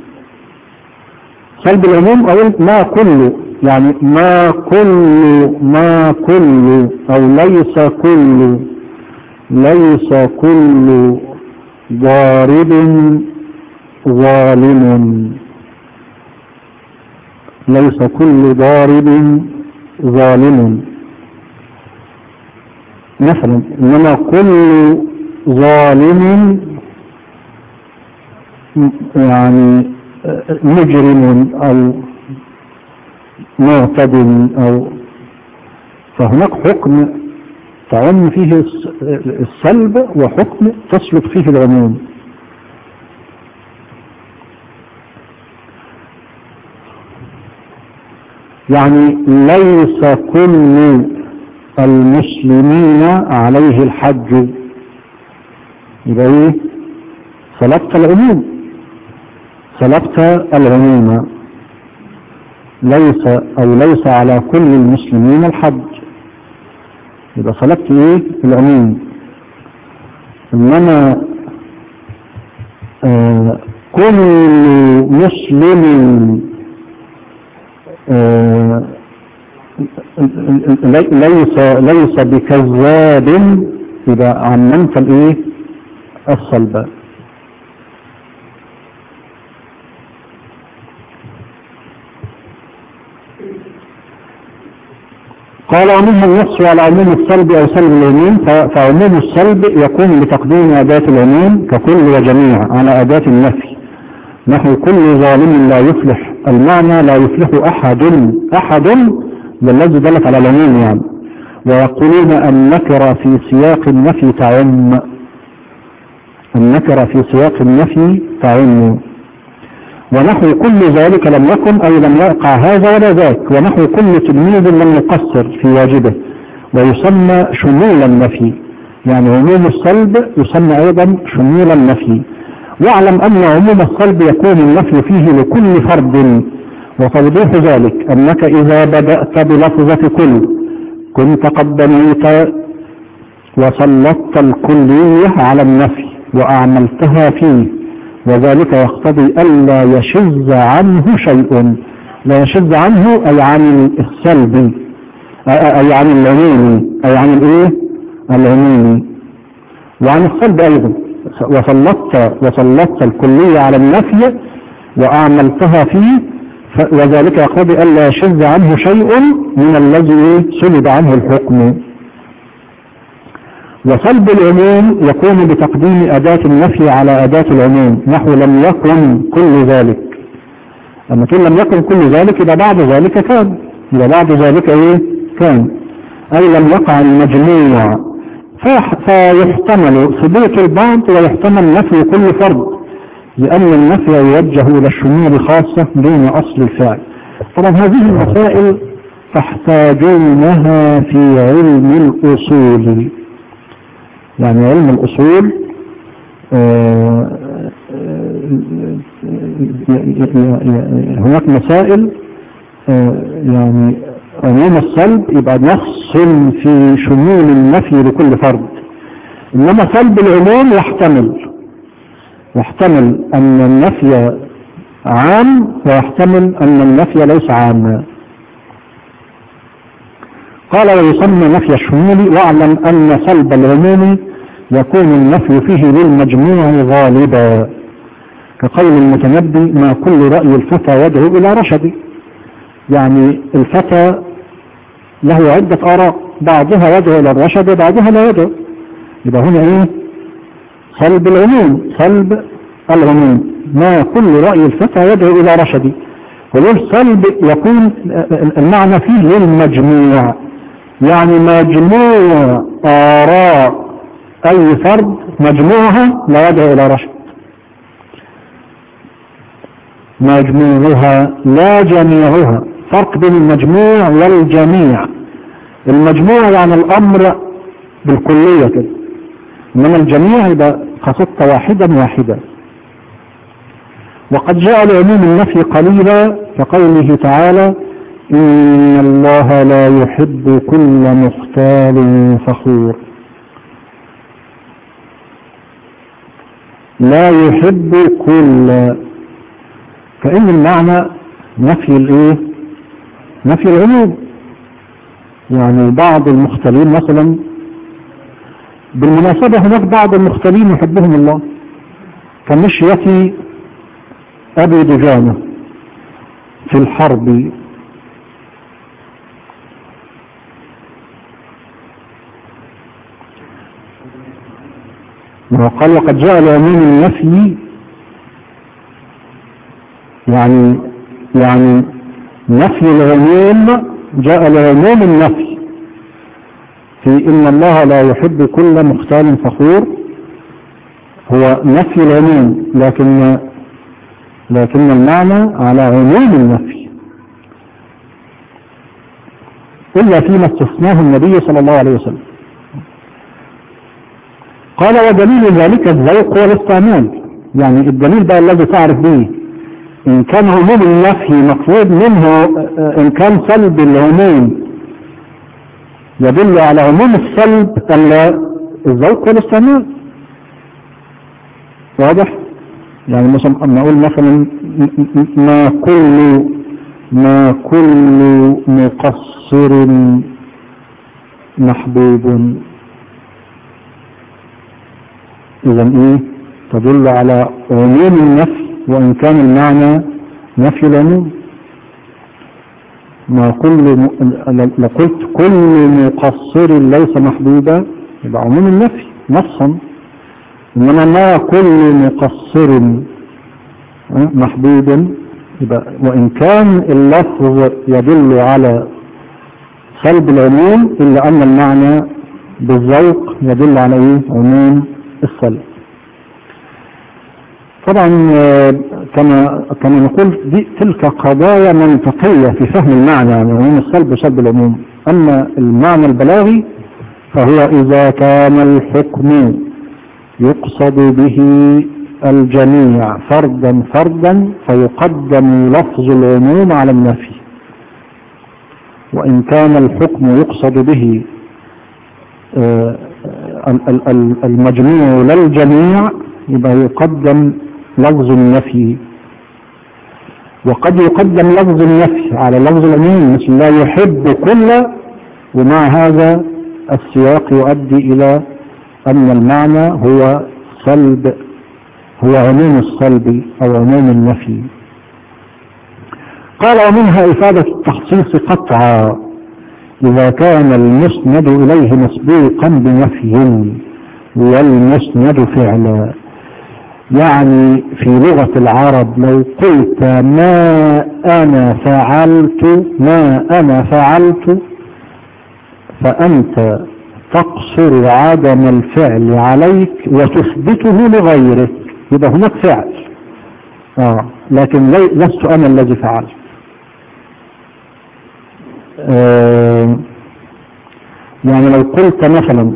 صلب العموم أو ما كله، يعني ما كل ما كل أو ليس كل ليس كل ضارب ظالم، ليس كل ضارب ظالم مثلا، إنما كل ظالم يعني مجرم أو معتد أو، فهناك حكم تعم فيه السلب وحكم تسلط فيه العموم. يعني ليس كل المسلمين عليه الحج، يبقى ايه سلبت العموم، سلبت العموم. ليس او ليس على كل المسلمين الحج، يبقى سلبت ايه العموم. انما آه كل مسلم آه ليس ليس بكذاب، يبقى عممت الايه الصلب. قال ومنها النص على عموم الصلب او سلب العموم. فعموم الصلب يكون بتقديم اداة العموم ككل وجميع على اداة النفي نحو كل ظالم لا يفلح. المعنى لا يفلح احد، احد بالذي دلت على العموم يعني. ويقولون النكرة في سياق النفي تعم، النكرة في سياق النفي تعم. ونحو كل ذلك لم يكن أي لم يقع هذا ولا ذاك، ونحو كل تلميذ لم يقصر في واجبه، ويسمى شمول النفي، يعني عموم الصلب يسمى أيضا شمول النفي. واعلم أن عموم الصلب يكون النفي فيه لكل فرد، وتوضيح ذلك أنك إذا بدأت بلفظة كل كنت قد بنيت وسلطت الكلية على النفي وأعملتها فيه، وذلك يقتضي ألا يشذ عنه شيء. لا يشذ عنه أي عن السلب، أي عن العمومي، أي عن الإيه؟ العمومي، وعن السلب أيضا. وسلطت وسلطت الكلية على النفي وأعملتها فيه، وذلك يقتضي ألا يشذ عنه شيء من الذي سلب عنه الحكم. وسلب العموم يكون بتقديم أداة النفي على أداة العموم، نحو لم يكن كل ذلك. لما تقول لم يكن كل ذلك يبقى بعد ذلك كان، يبقى بعد ذلك ايه؟ كان، أي لم يقع المجموع، فيحتمل ثبوت البعض ويحتمل نفي كل فرد، لأن النفي يوجه إلى الشمول خاصة دون أصل الفعل. طبعا هذه المسائل تحتاجونها في علم الأصول، يعني علم الأصول هناك مسائل يعني عموم السلب يبقى نص في شمول النفي لكل فرد، إنما سلب العموم يحتمل يحتمل أن النفي عام ويحتمل أن النفي ليس عاما. قال ويسمى نفي الشمول. واعلم أن سلب العموم يكون النفي فيه للمجموع غالبا، كقول المتنبي ما كل رأي الفتى يدعو إلى رشد، يعني الفتى له عدة آراء بعضها يدعو إلى الرشد وبعضها لا يدعو، يبقى هنا ايه؟ سلب العموم، سلب العموم ما كل رأي الفتى يدعو إلى رشد، والسلب يكون المعنى فيه للمجموع، يعني مجموع آراء أي فرد مجموعها لا يدعو إلى رشد، مجموعها لا جميعها. فرق بين المجموع والجميع، المجموع يعني الأمر بالكلية كده، إنما الجميع يبقى خصصت واحدا واحدا. وقد جاء لعموم النفي قليلا كقوله تعالى إن الله لا يحب كل مختال فخور، لا يحب كل، فإن المعنى نفي الايه؟ نفي العموم، يعني بعض المختلين مثلا، بالمناسبة هناك بعض المختلين يحبهم الله كمشية أبي دجانة في الحرب، وقال وقد جاء لعموم النفي يعني يعني نفي العموم جاء لعموم النفي في إن الله لا يحب كل مختال فخور، هو نفي العموم لكن لكن المعنى على عموم النفي، إلا فيما استثناه النبي صلى الله عليه وسلم. قال ودليل ذلك الذوق والاستعمال، يعني الدليل بقى الذي تعرف به إن كان عموم النفي مقصود منه، إن كان سلب العموم يدل على عموم السلب الذوق والاستعمال، واضح؟ يعني مثلا أما أقول مثلا ما كل ما كل مقصر محبوب، إذا إيه؟ تدل على عموم النفي وإن كان المعنى نفي العموم. ما كل م... لقلت كل مقصر ليس محبوبا يبقى عموم النفي نصا، إنما ما كل مقصر محبوب يبقى وإن كان اللفظ يدل على سلب العموم إلا أن المعنى بالذوق يدل على إيه؟ عموم السلب. طبعا كما كما نقول دي تلك قضايا منطقية في فهم المعنى، يعني عموم السلب وسلب العموم. أما المعنى البلاغي فهو إذا كان الحكم يقصد به الجميع فردا فردا فيقدم لفظ العموم على النفي، وإن كان الحكم يقصد به المجموع للجميع يبقى يقدم لفظ النفي. وقد يقدم لفظ النفي على لفظ العموم مثل لا يحب كل، ومع هذا السياق يؤدي إلى أن المعنى هو سلب، هو عموم السلب أو عموم النفي. قال ومنها إفادة التخصيص قطعا إذا كان المسند إليه مسبوقا بنفي والمسند فعلا. يعني في لغة العرب لو قلت ما أنا فعلت ما أنا فعلت فأنت تقصر عدم الفعل عليك وتثبته لغيرك، يبقى هناك فعل آه. لكن لست أنا الذي فعلت. آه يعني لو قلت مثلا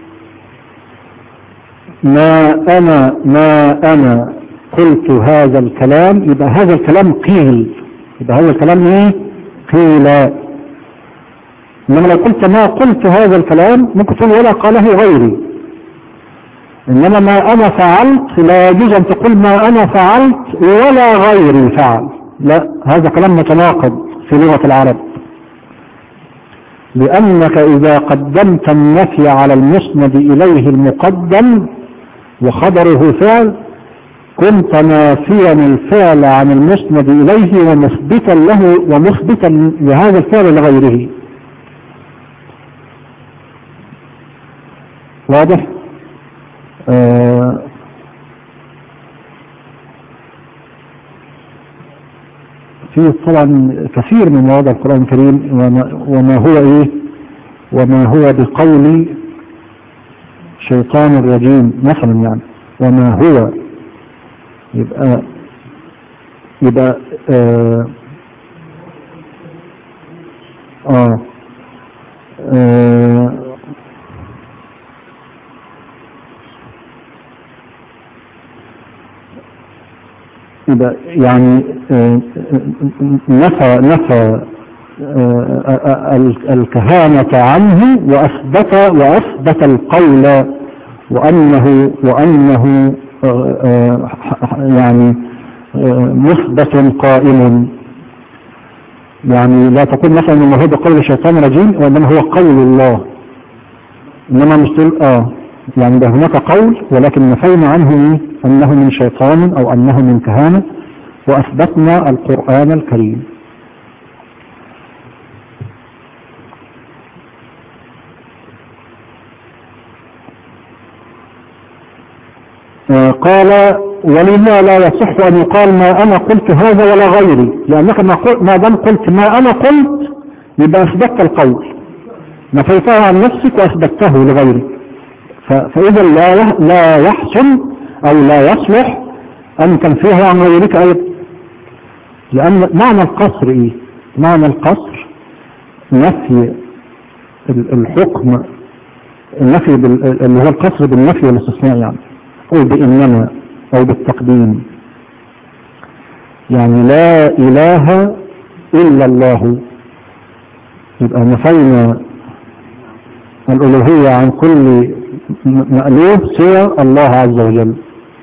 ما أنا ما أنا قلت هذا الكلام، يبقى هذا الكلام قيل، يبقى هذا الكلام ايه قيل. إنما لو قلت ما قلت هذا الكلام ممكن تقول ولا قاله غيري. إنما ما أنا فعلت لا يجوز أن تقول ما أنا فعلت ولا غيري فعل، لا، هذا كلام متناقض في لغة العرب. لأنك إذا قدمت النفي على المسند إليه المقدم وخبره فعل كنت نافيا الفعل عن المسند إليه ومثبتا له ومثبتا لهذا الفعل لغيره. واضح؟ آه في طبعا كثير من مواضع القرآن الكريم وما, وما هو ايه وما هو بقول شيطان الرجيم مثلا، يعني وما هو يبقى يبقى آه آه آه يبقى يعني نفى نفى الكهانة عنه وأثبت وأثبت القول وأنه وأنه يعني مثبت قائم. يعني لا تقول مثلا انه هو قول الشيطان الرجيم وانما هو قول الله، انما مش تقول اه يعني ده هناك قول ولكن نفينا عنه انه من شيطان او انه من كهانة واثبتنا القرآن الكريم. آه قال ولما لا يصح ان يقال ما انا قلت هذا ولا غيري، لانك ما دام قلت ما انا قلت يبقى اثبتت القول، نفيته عن نفسك واثبته لغيرك، فاذا لا لا يحسن او لا يصلح ان تنفيه عن غيرك ايضا. لان معنى القصر ايه؟ معنى القصر نفي الحكم، النفي اللي هو القصر بالنفي والاستثناء، يعني او بانما او بالتقديم. يعني لا اله الا الله، يبقى نفينا الالوهية عن كل مألوه سوى الله عز وجل.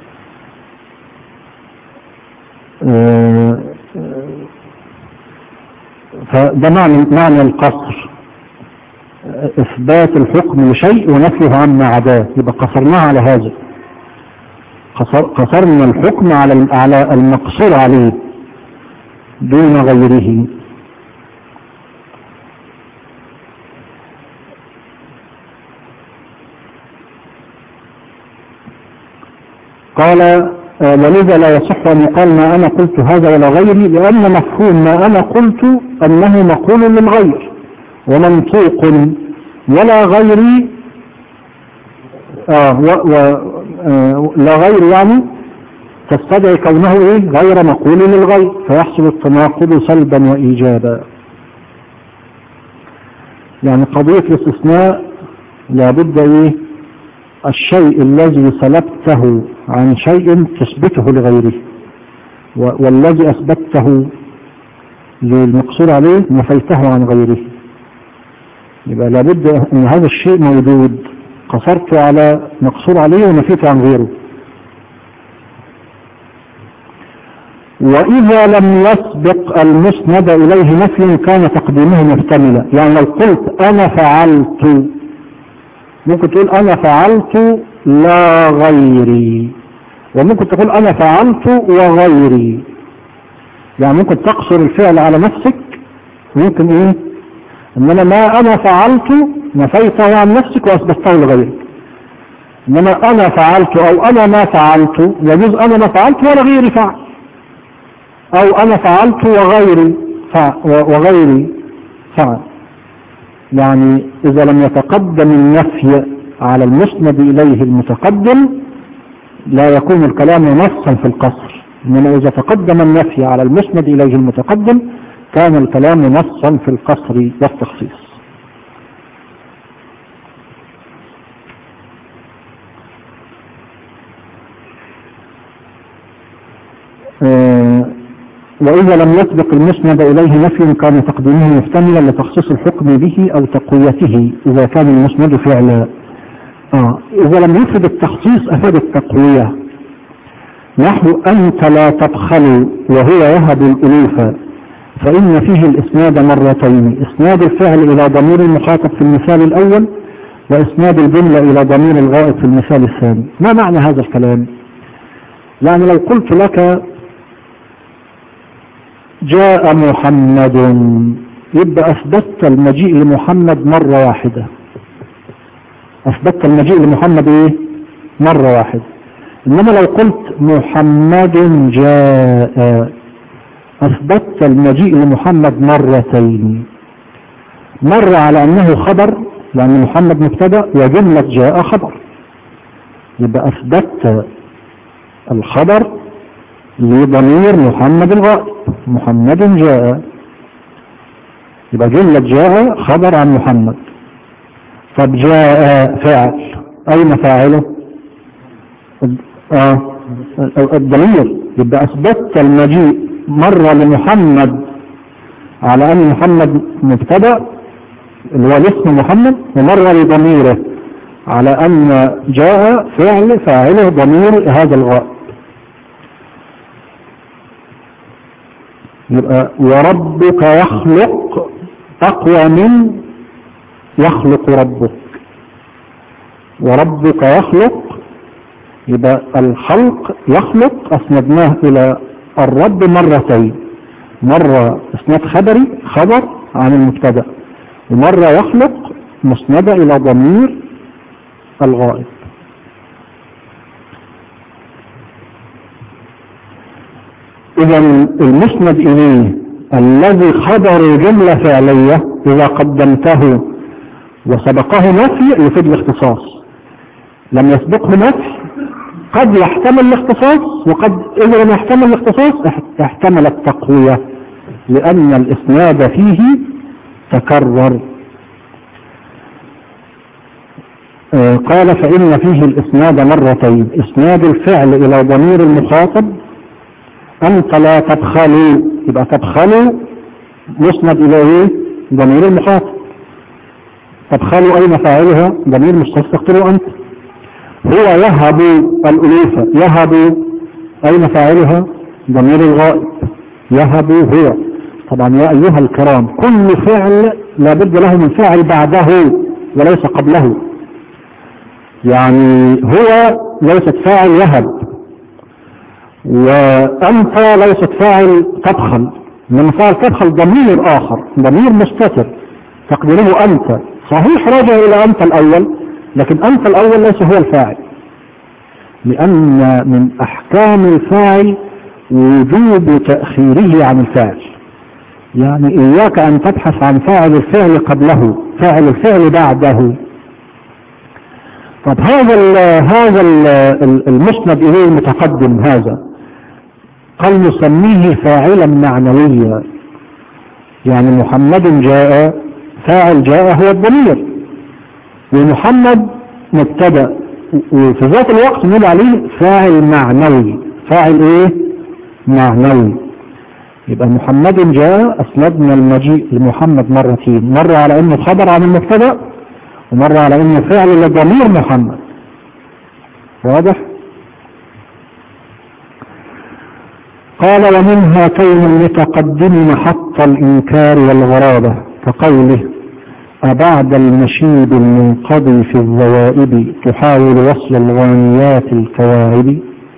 فده معنى معنى القصر، اثبات الحكم لشيء ونفيه عما عداه، يبقى قصرناه على هذا، قصرنا الحكم على على المقصور عليه دون غيره. قال ولذا لا يصح أن يقال ما أنا قلت هذا ولا غيري، لأن مفهوم ما أنا قلت أنه مقول للغير ومنطوق، ولا غيري آه و و آه لا غير يعني تستدعي كونه ايه غير مقول للغير، فيحصل التناقض سلبا وإيجابا. يعني قضية الاستثناء لابد ايه الشيء الذي سلبته عن شيء تثبته لغيره، والذي أثبته للمقصور عليه نفيته عن غيره. يبقى لابد ان هذا الشيء موجود، قصرت على مقصور عليه ونفيته عن غيره. وإذا لم يسبق المسند إليه نفي كان تقديمه محتملا. يعني لو قلت أنا فعلت، ممكن تقول أنا فعلت لا غيري، وممكن تقول أنا فعلت وغيري. يعني ممكن تقصر الفعل على نفسك، ممكن إيه إنما ما أنا فعلت نفيته عن نفسك وأثبته لغيرك. إنما أنا فعلت أو أنا ما فعلت، يجوز أنا ما فعلت ولا غيري فعل، أو أنا فعلت وغيري فعل, وغيري فعل. يعني إذا لم يتقدم النفي على المسند إليه المتقدم لا يكون الكلام نصا في القصر، إنما إذا تقدم النفي على المسند إليه المتقدم كان الكلام نصا في القصر والتخصيص. آه وإذا لم يسبق المسند إليه نفي كان تقديمه محتملا لتخصيص الحكم به أو تقويته إذا كان المسند فعلا. آه إذا لم يفد التخصيص أفاد التقوية، نحو أنت لا تبخل وهو يهب الألوف، فإن فيه الإسناد مرتين، إسناد الفعل إلى ضمير المخاطب في المثال الأول، وإسناد الجملة إلى ضمير الغائب في المثال الثاني. ما معنى هذا الكلام؟ يعني لو قلت لك جاء محمد، يبقى أثبتت المجيء لمحمد مرة واحدة، أثبتت المجيء لمحمد إيه؟ مرة واحدة. إنما لو قلت محمد جاء أثبتت المجيء لمحمد مرتين، مرة على أنه خبر لأن محمد مبتدأ وجملة جاء خبر، يبقى أثبتت الخبر لضمير محمد الغائب، محمد جاء، يبقى جملة جاء خبر عن محمد. طب جاء فاعل، أين فاعله؟ آه الضمير، يبقى أثبتت المجيء مرة لمحمد على أن محمد مبتدأ اللي هو الاسم محمد، ومرة لضميره على أن جاء فعل فاعله ضمير هذا الغائب. يبقى وربك يخلق أقوى من يخلق ربك، وربك يخلق، يبقى الخلق يخلق أسندناه إلى الرب مرتين، مرة اسناد خبري خبر عن المبتدأ، ومرة يخلق مسندة إلى ضمير الغائب. إذا المسند إليه الذي خبر جملة فعلية إذا قدمته وسبقه نفي يفيد الاختصاص، لم يسبقه نفي قد يحتمل الاختصاص، وقد إذا لم يحتمل الاختصاص يحتمل التقوية لأن الإسناد فيه تكرر. آه قال فإن فيه الإسناد مرتين، إسناد الفعل إلى ضمير المخاطب أنت لا تبخلوا، يبقى تبخلوا مسند إليه ضمير المخاطب، تبخلوا أين فاعلها؟ ضمير مستتر أنت. هو يهب الألوفة، يهب أين فاعلها؟ ضمير الغائب، يهب هو. طبعا يا أيها الكرام كل فعل لابد له من فاعل بعده وليس قبله، يعني هو ليست فاعل يهب، وأنت ليست فاعل تبخل، من فاعل تبخل ضمير آخر، ضمير مستتر تقديره أنت، صحيح راجع إلى أنت الأول، لكن أنت الأول ليس هو الفاعل، لأن من أحكام الفاعل وجوب تأخيره عن الفاعل. يعني إياك أن تبحث عن فاعل الفعل قبله، فاعل الفعل بعده. طب هذا ال هذا ال المسند إليه المتقدم هذا قال نسميه فاعلا معنويا، يعني محمد جاء، فاعل جاء هو الضمير، ومحمد مبتدأ، وفي ذات الوقت نقول عليه فاعل معنوي. فاعل ايه؟ معنوي. يبقى محمد جاء اسندنا المجيء لمحمد مرتين، مرة على انه خبر عن المبتدأ، ومرة على انه فعل لضمير محمد. واضح؟ قال ومنها كون المتقدم محط الإنكار والغرابة، كقوله أبعد المشيب المنقضي في الذوائب تحاول وصل الغانيات الكواعب.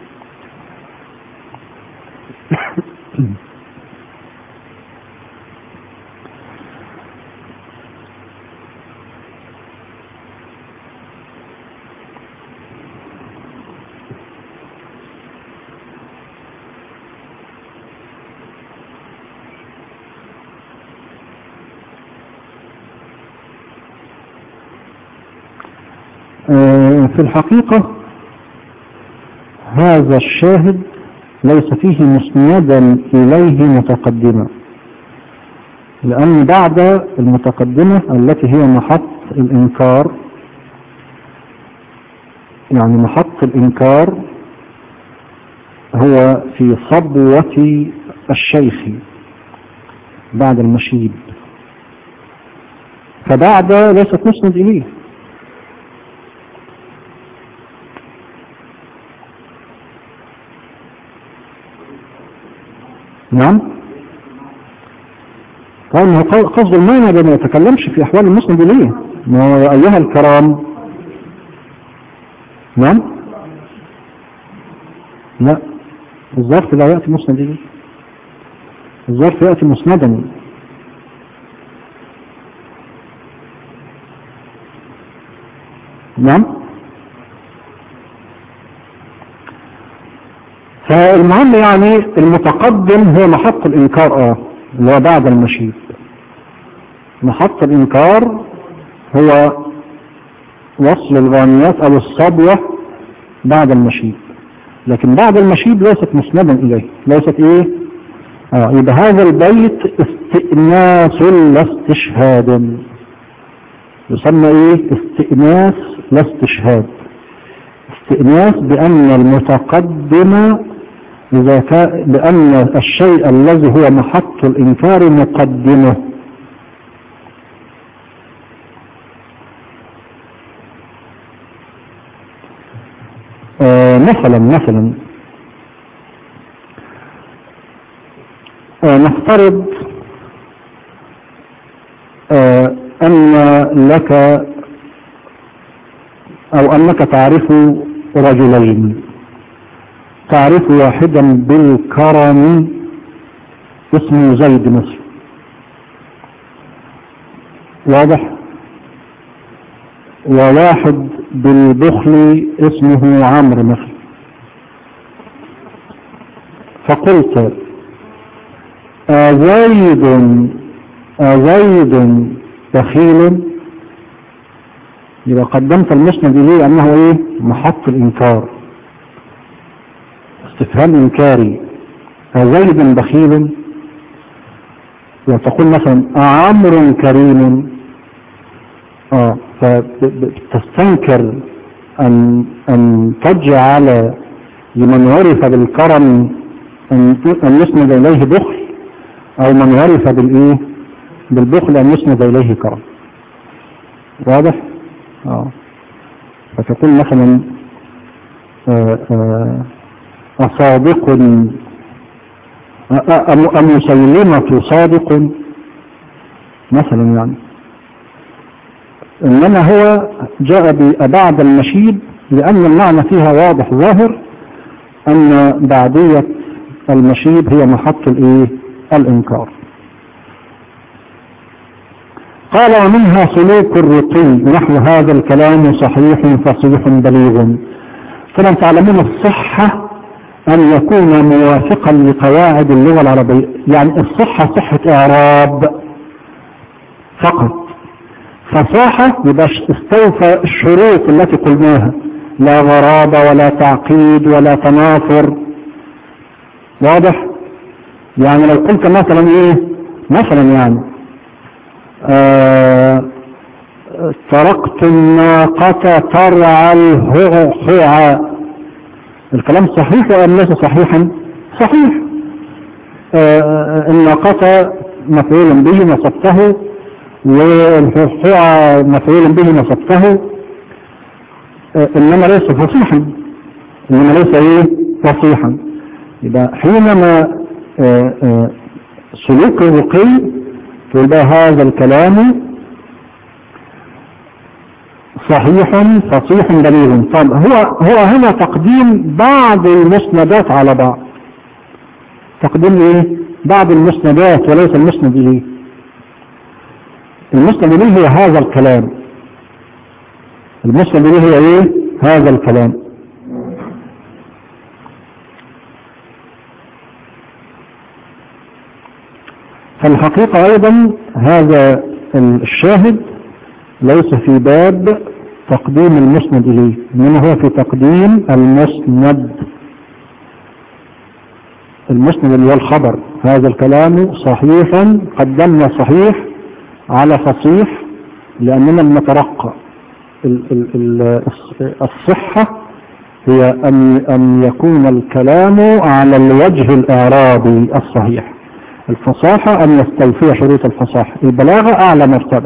في الحقيقة هذا الشاهد ليس فيه مسندا إليه متقدمة، لأن بعد المتقدمة التي هي محط الإنكار، يعني محط الإنكار هو في صبوة الشيخ بعد المشيب، فبعد ليست مسند إليه. نعم. طبعا هو قصد المعنى ده ما يتكلمش في أحوال المسند إليه. ما هو أيها الكرام. نعم. لا، الظرف لا يأتي مسند إليه، الظرف يأتي مسندا. نعم. فالمهم يعني المتقدم هو محط الإنكار، اه اللي هو بعد المشيب. محط الإنكار هو وصل الغانيات أو الصبوة بعد المشيب، لكن بعد المشيب ليست مسندا إليه، ليست إيه؟ آه يبقى هذا البيت استئناس لا استشهاد، يسمى إيه؟ استئناس لا استشهاد. استئناس بأن المتقدم إذا كان، بأن الشيء الذي هو محط الإنكار مقدمه. آه مثلا مثلا آه نفترض آه أن لك أو أنك تعرف رجلين، تعرف واحدا بالكرم اسمه زيد مثلا، واضح؟ وواحد بالبخل اسمه عمرو مثلا. فقلت أزيد أزيد بخيل، يبقى قدمت المسند إليه أنه إيه؟ محط الإنكار، استفهام إنكاري. أزيد بخيل، وتقول مثلا أعمر كريم، آه فتستنكر أن أن تجعل لمن عرف بالكرم أن يسند إليه بخل، أو من عرف بالإيه؟ بالبخل أن يسند إليه كرم. واضح؟ آه. فتقول مثلا آه آه أصادق أم مسيلمة صادق مثلا، يعني إنما هو جاء بعد المشيب لأن المعنى فيها واضح ظاهر أن بعدية المشيب هي محط الإيه؟ الإنكار. قال ومنها سلوك الرقي نحو هذا الكلام صحيح فصيح بليغ. فلم تعلمون الصحة أن يكون موافقا لقواعد اللغة العربية، يعني الصحة صحة إعراب فقط، فصاحة يبقى استوفى الشروط التي قلناها، لا غرابة ولا تعقيد ولا تنافر، واضح؟ يعني لو قلت مثلا ايه مثلا يعني آه تركت الناقة ترعى الهرع، الكلام صحيح ولا ليس صحيحا؟ صحيح. آه الناقة مفعول به نصبته، والهرع مفعول به نصبته، آه انما ليس فصيحا، انما ليس ايه فصيحا. يبقى حينما آه آه سلوك الرقي تقول بقى هذا الكلام صحيح فصيح بليغ. طب هو هو هنا تقديم بعض المسندات على بعض، تقديم ايه بعض المسندات وليس المسند اليه. المسند اليه هو هذا الكلام، المسند اليه هو ايه هذا الكلام. فالحقيقة ايضا هذا الشاهد ليس في باب تقديم المسند إليه، إنما هو في تقديم المسند، المسند اللي هو الخبر. هذا الكلام صحيحا، قدمنا صحيح على فصيح لأننا نترقى. الصحة هي أن أن يكون الكلام على الوجه الإعرابي الصحيح، الفصاحة أن يستوفي شروط الفصاحة، البلاغة أعلى مرتبة.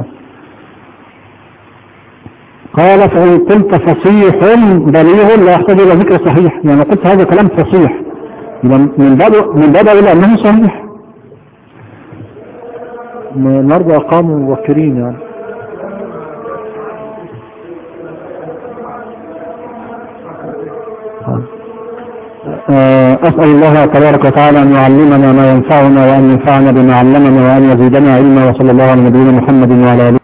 قال فإن قلت فصيح بليغ لا يحتاج إلى ذكر صحيح، يعني قلت هذا كلام فصيح من باب من باب إلى أنه صحيح. نرجع أقام موكرين يعني. أسأل الله تبارك وتعالى أن يعلمنا ما ينفعنا وأن ينفعنا بما علمنا وأن يزيدنا علما، وصلى الله على نبينا محمد وعلى آله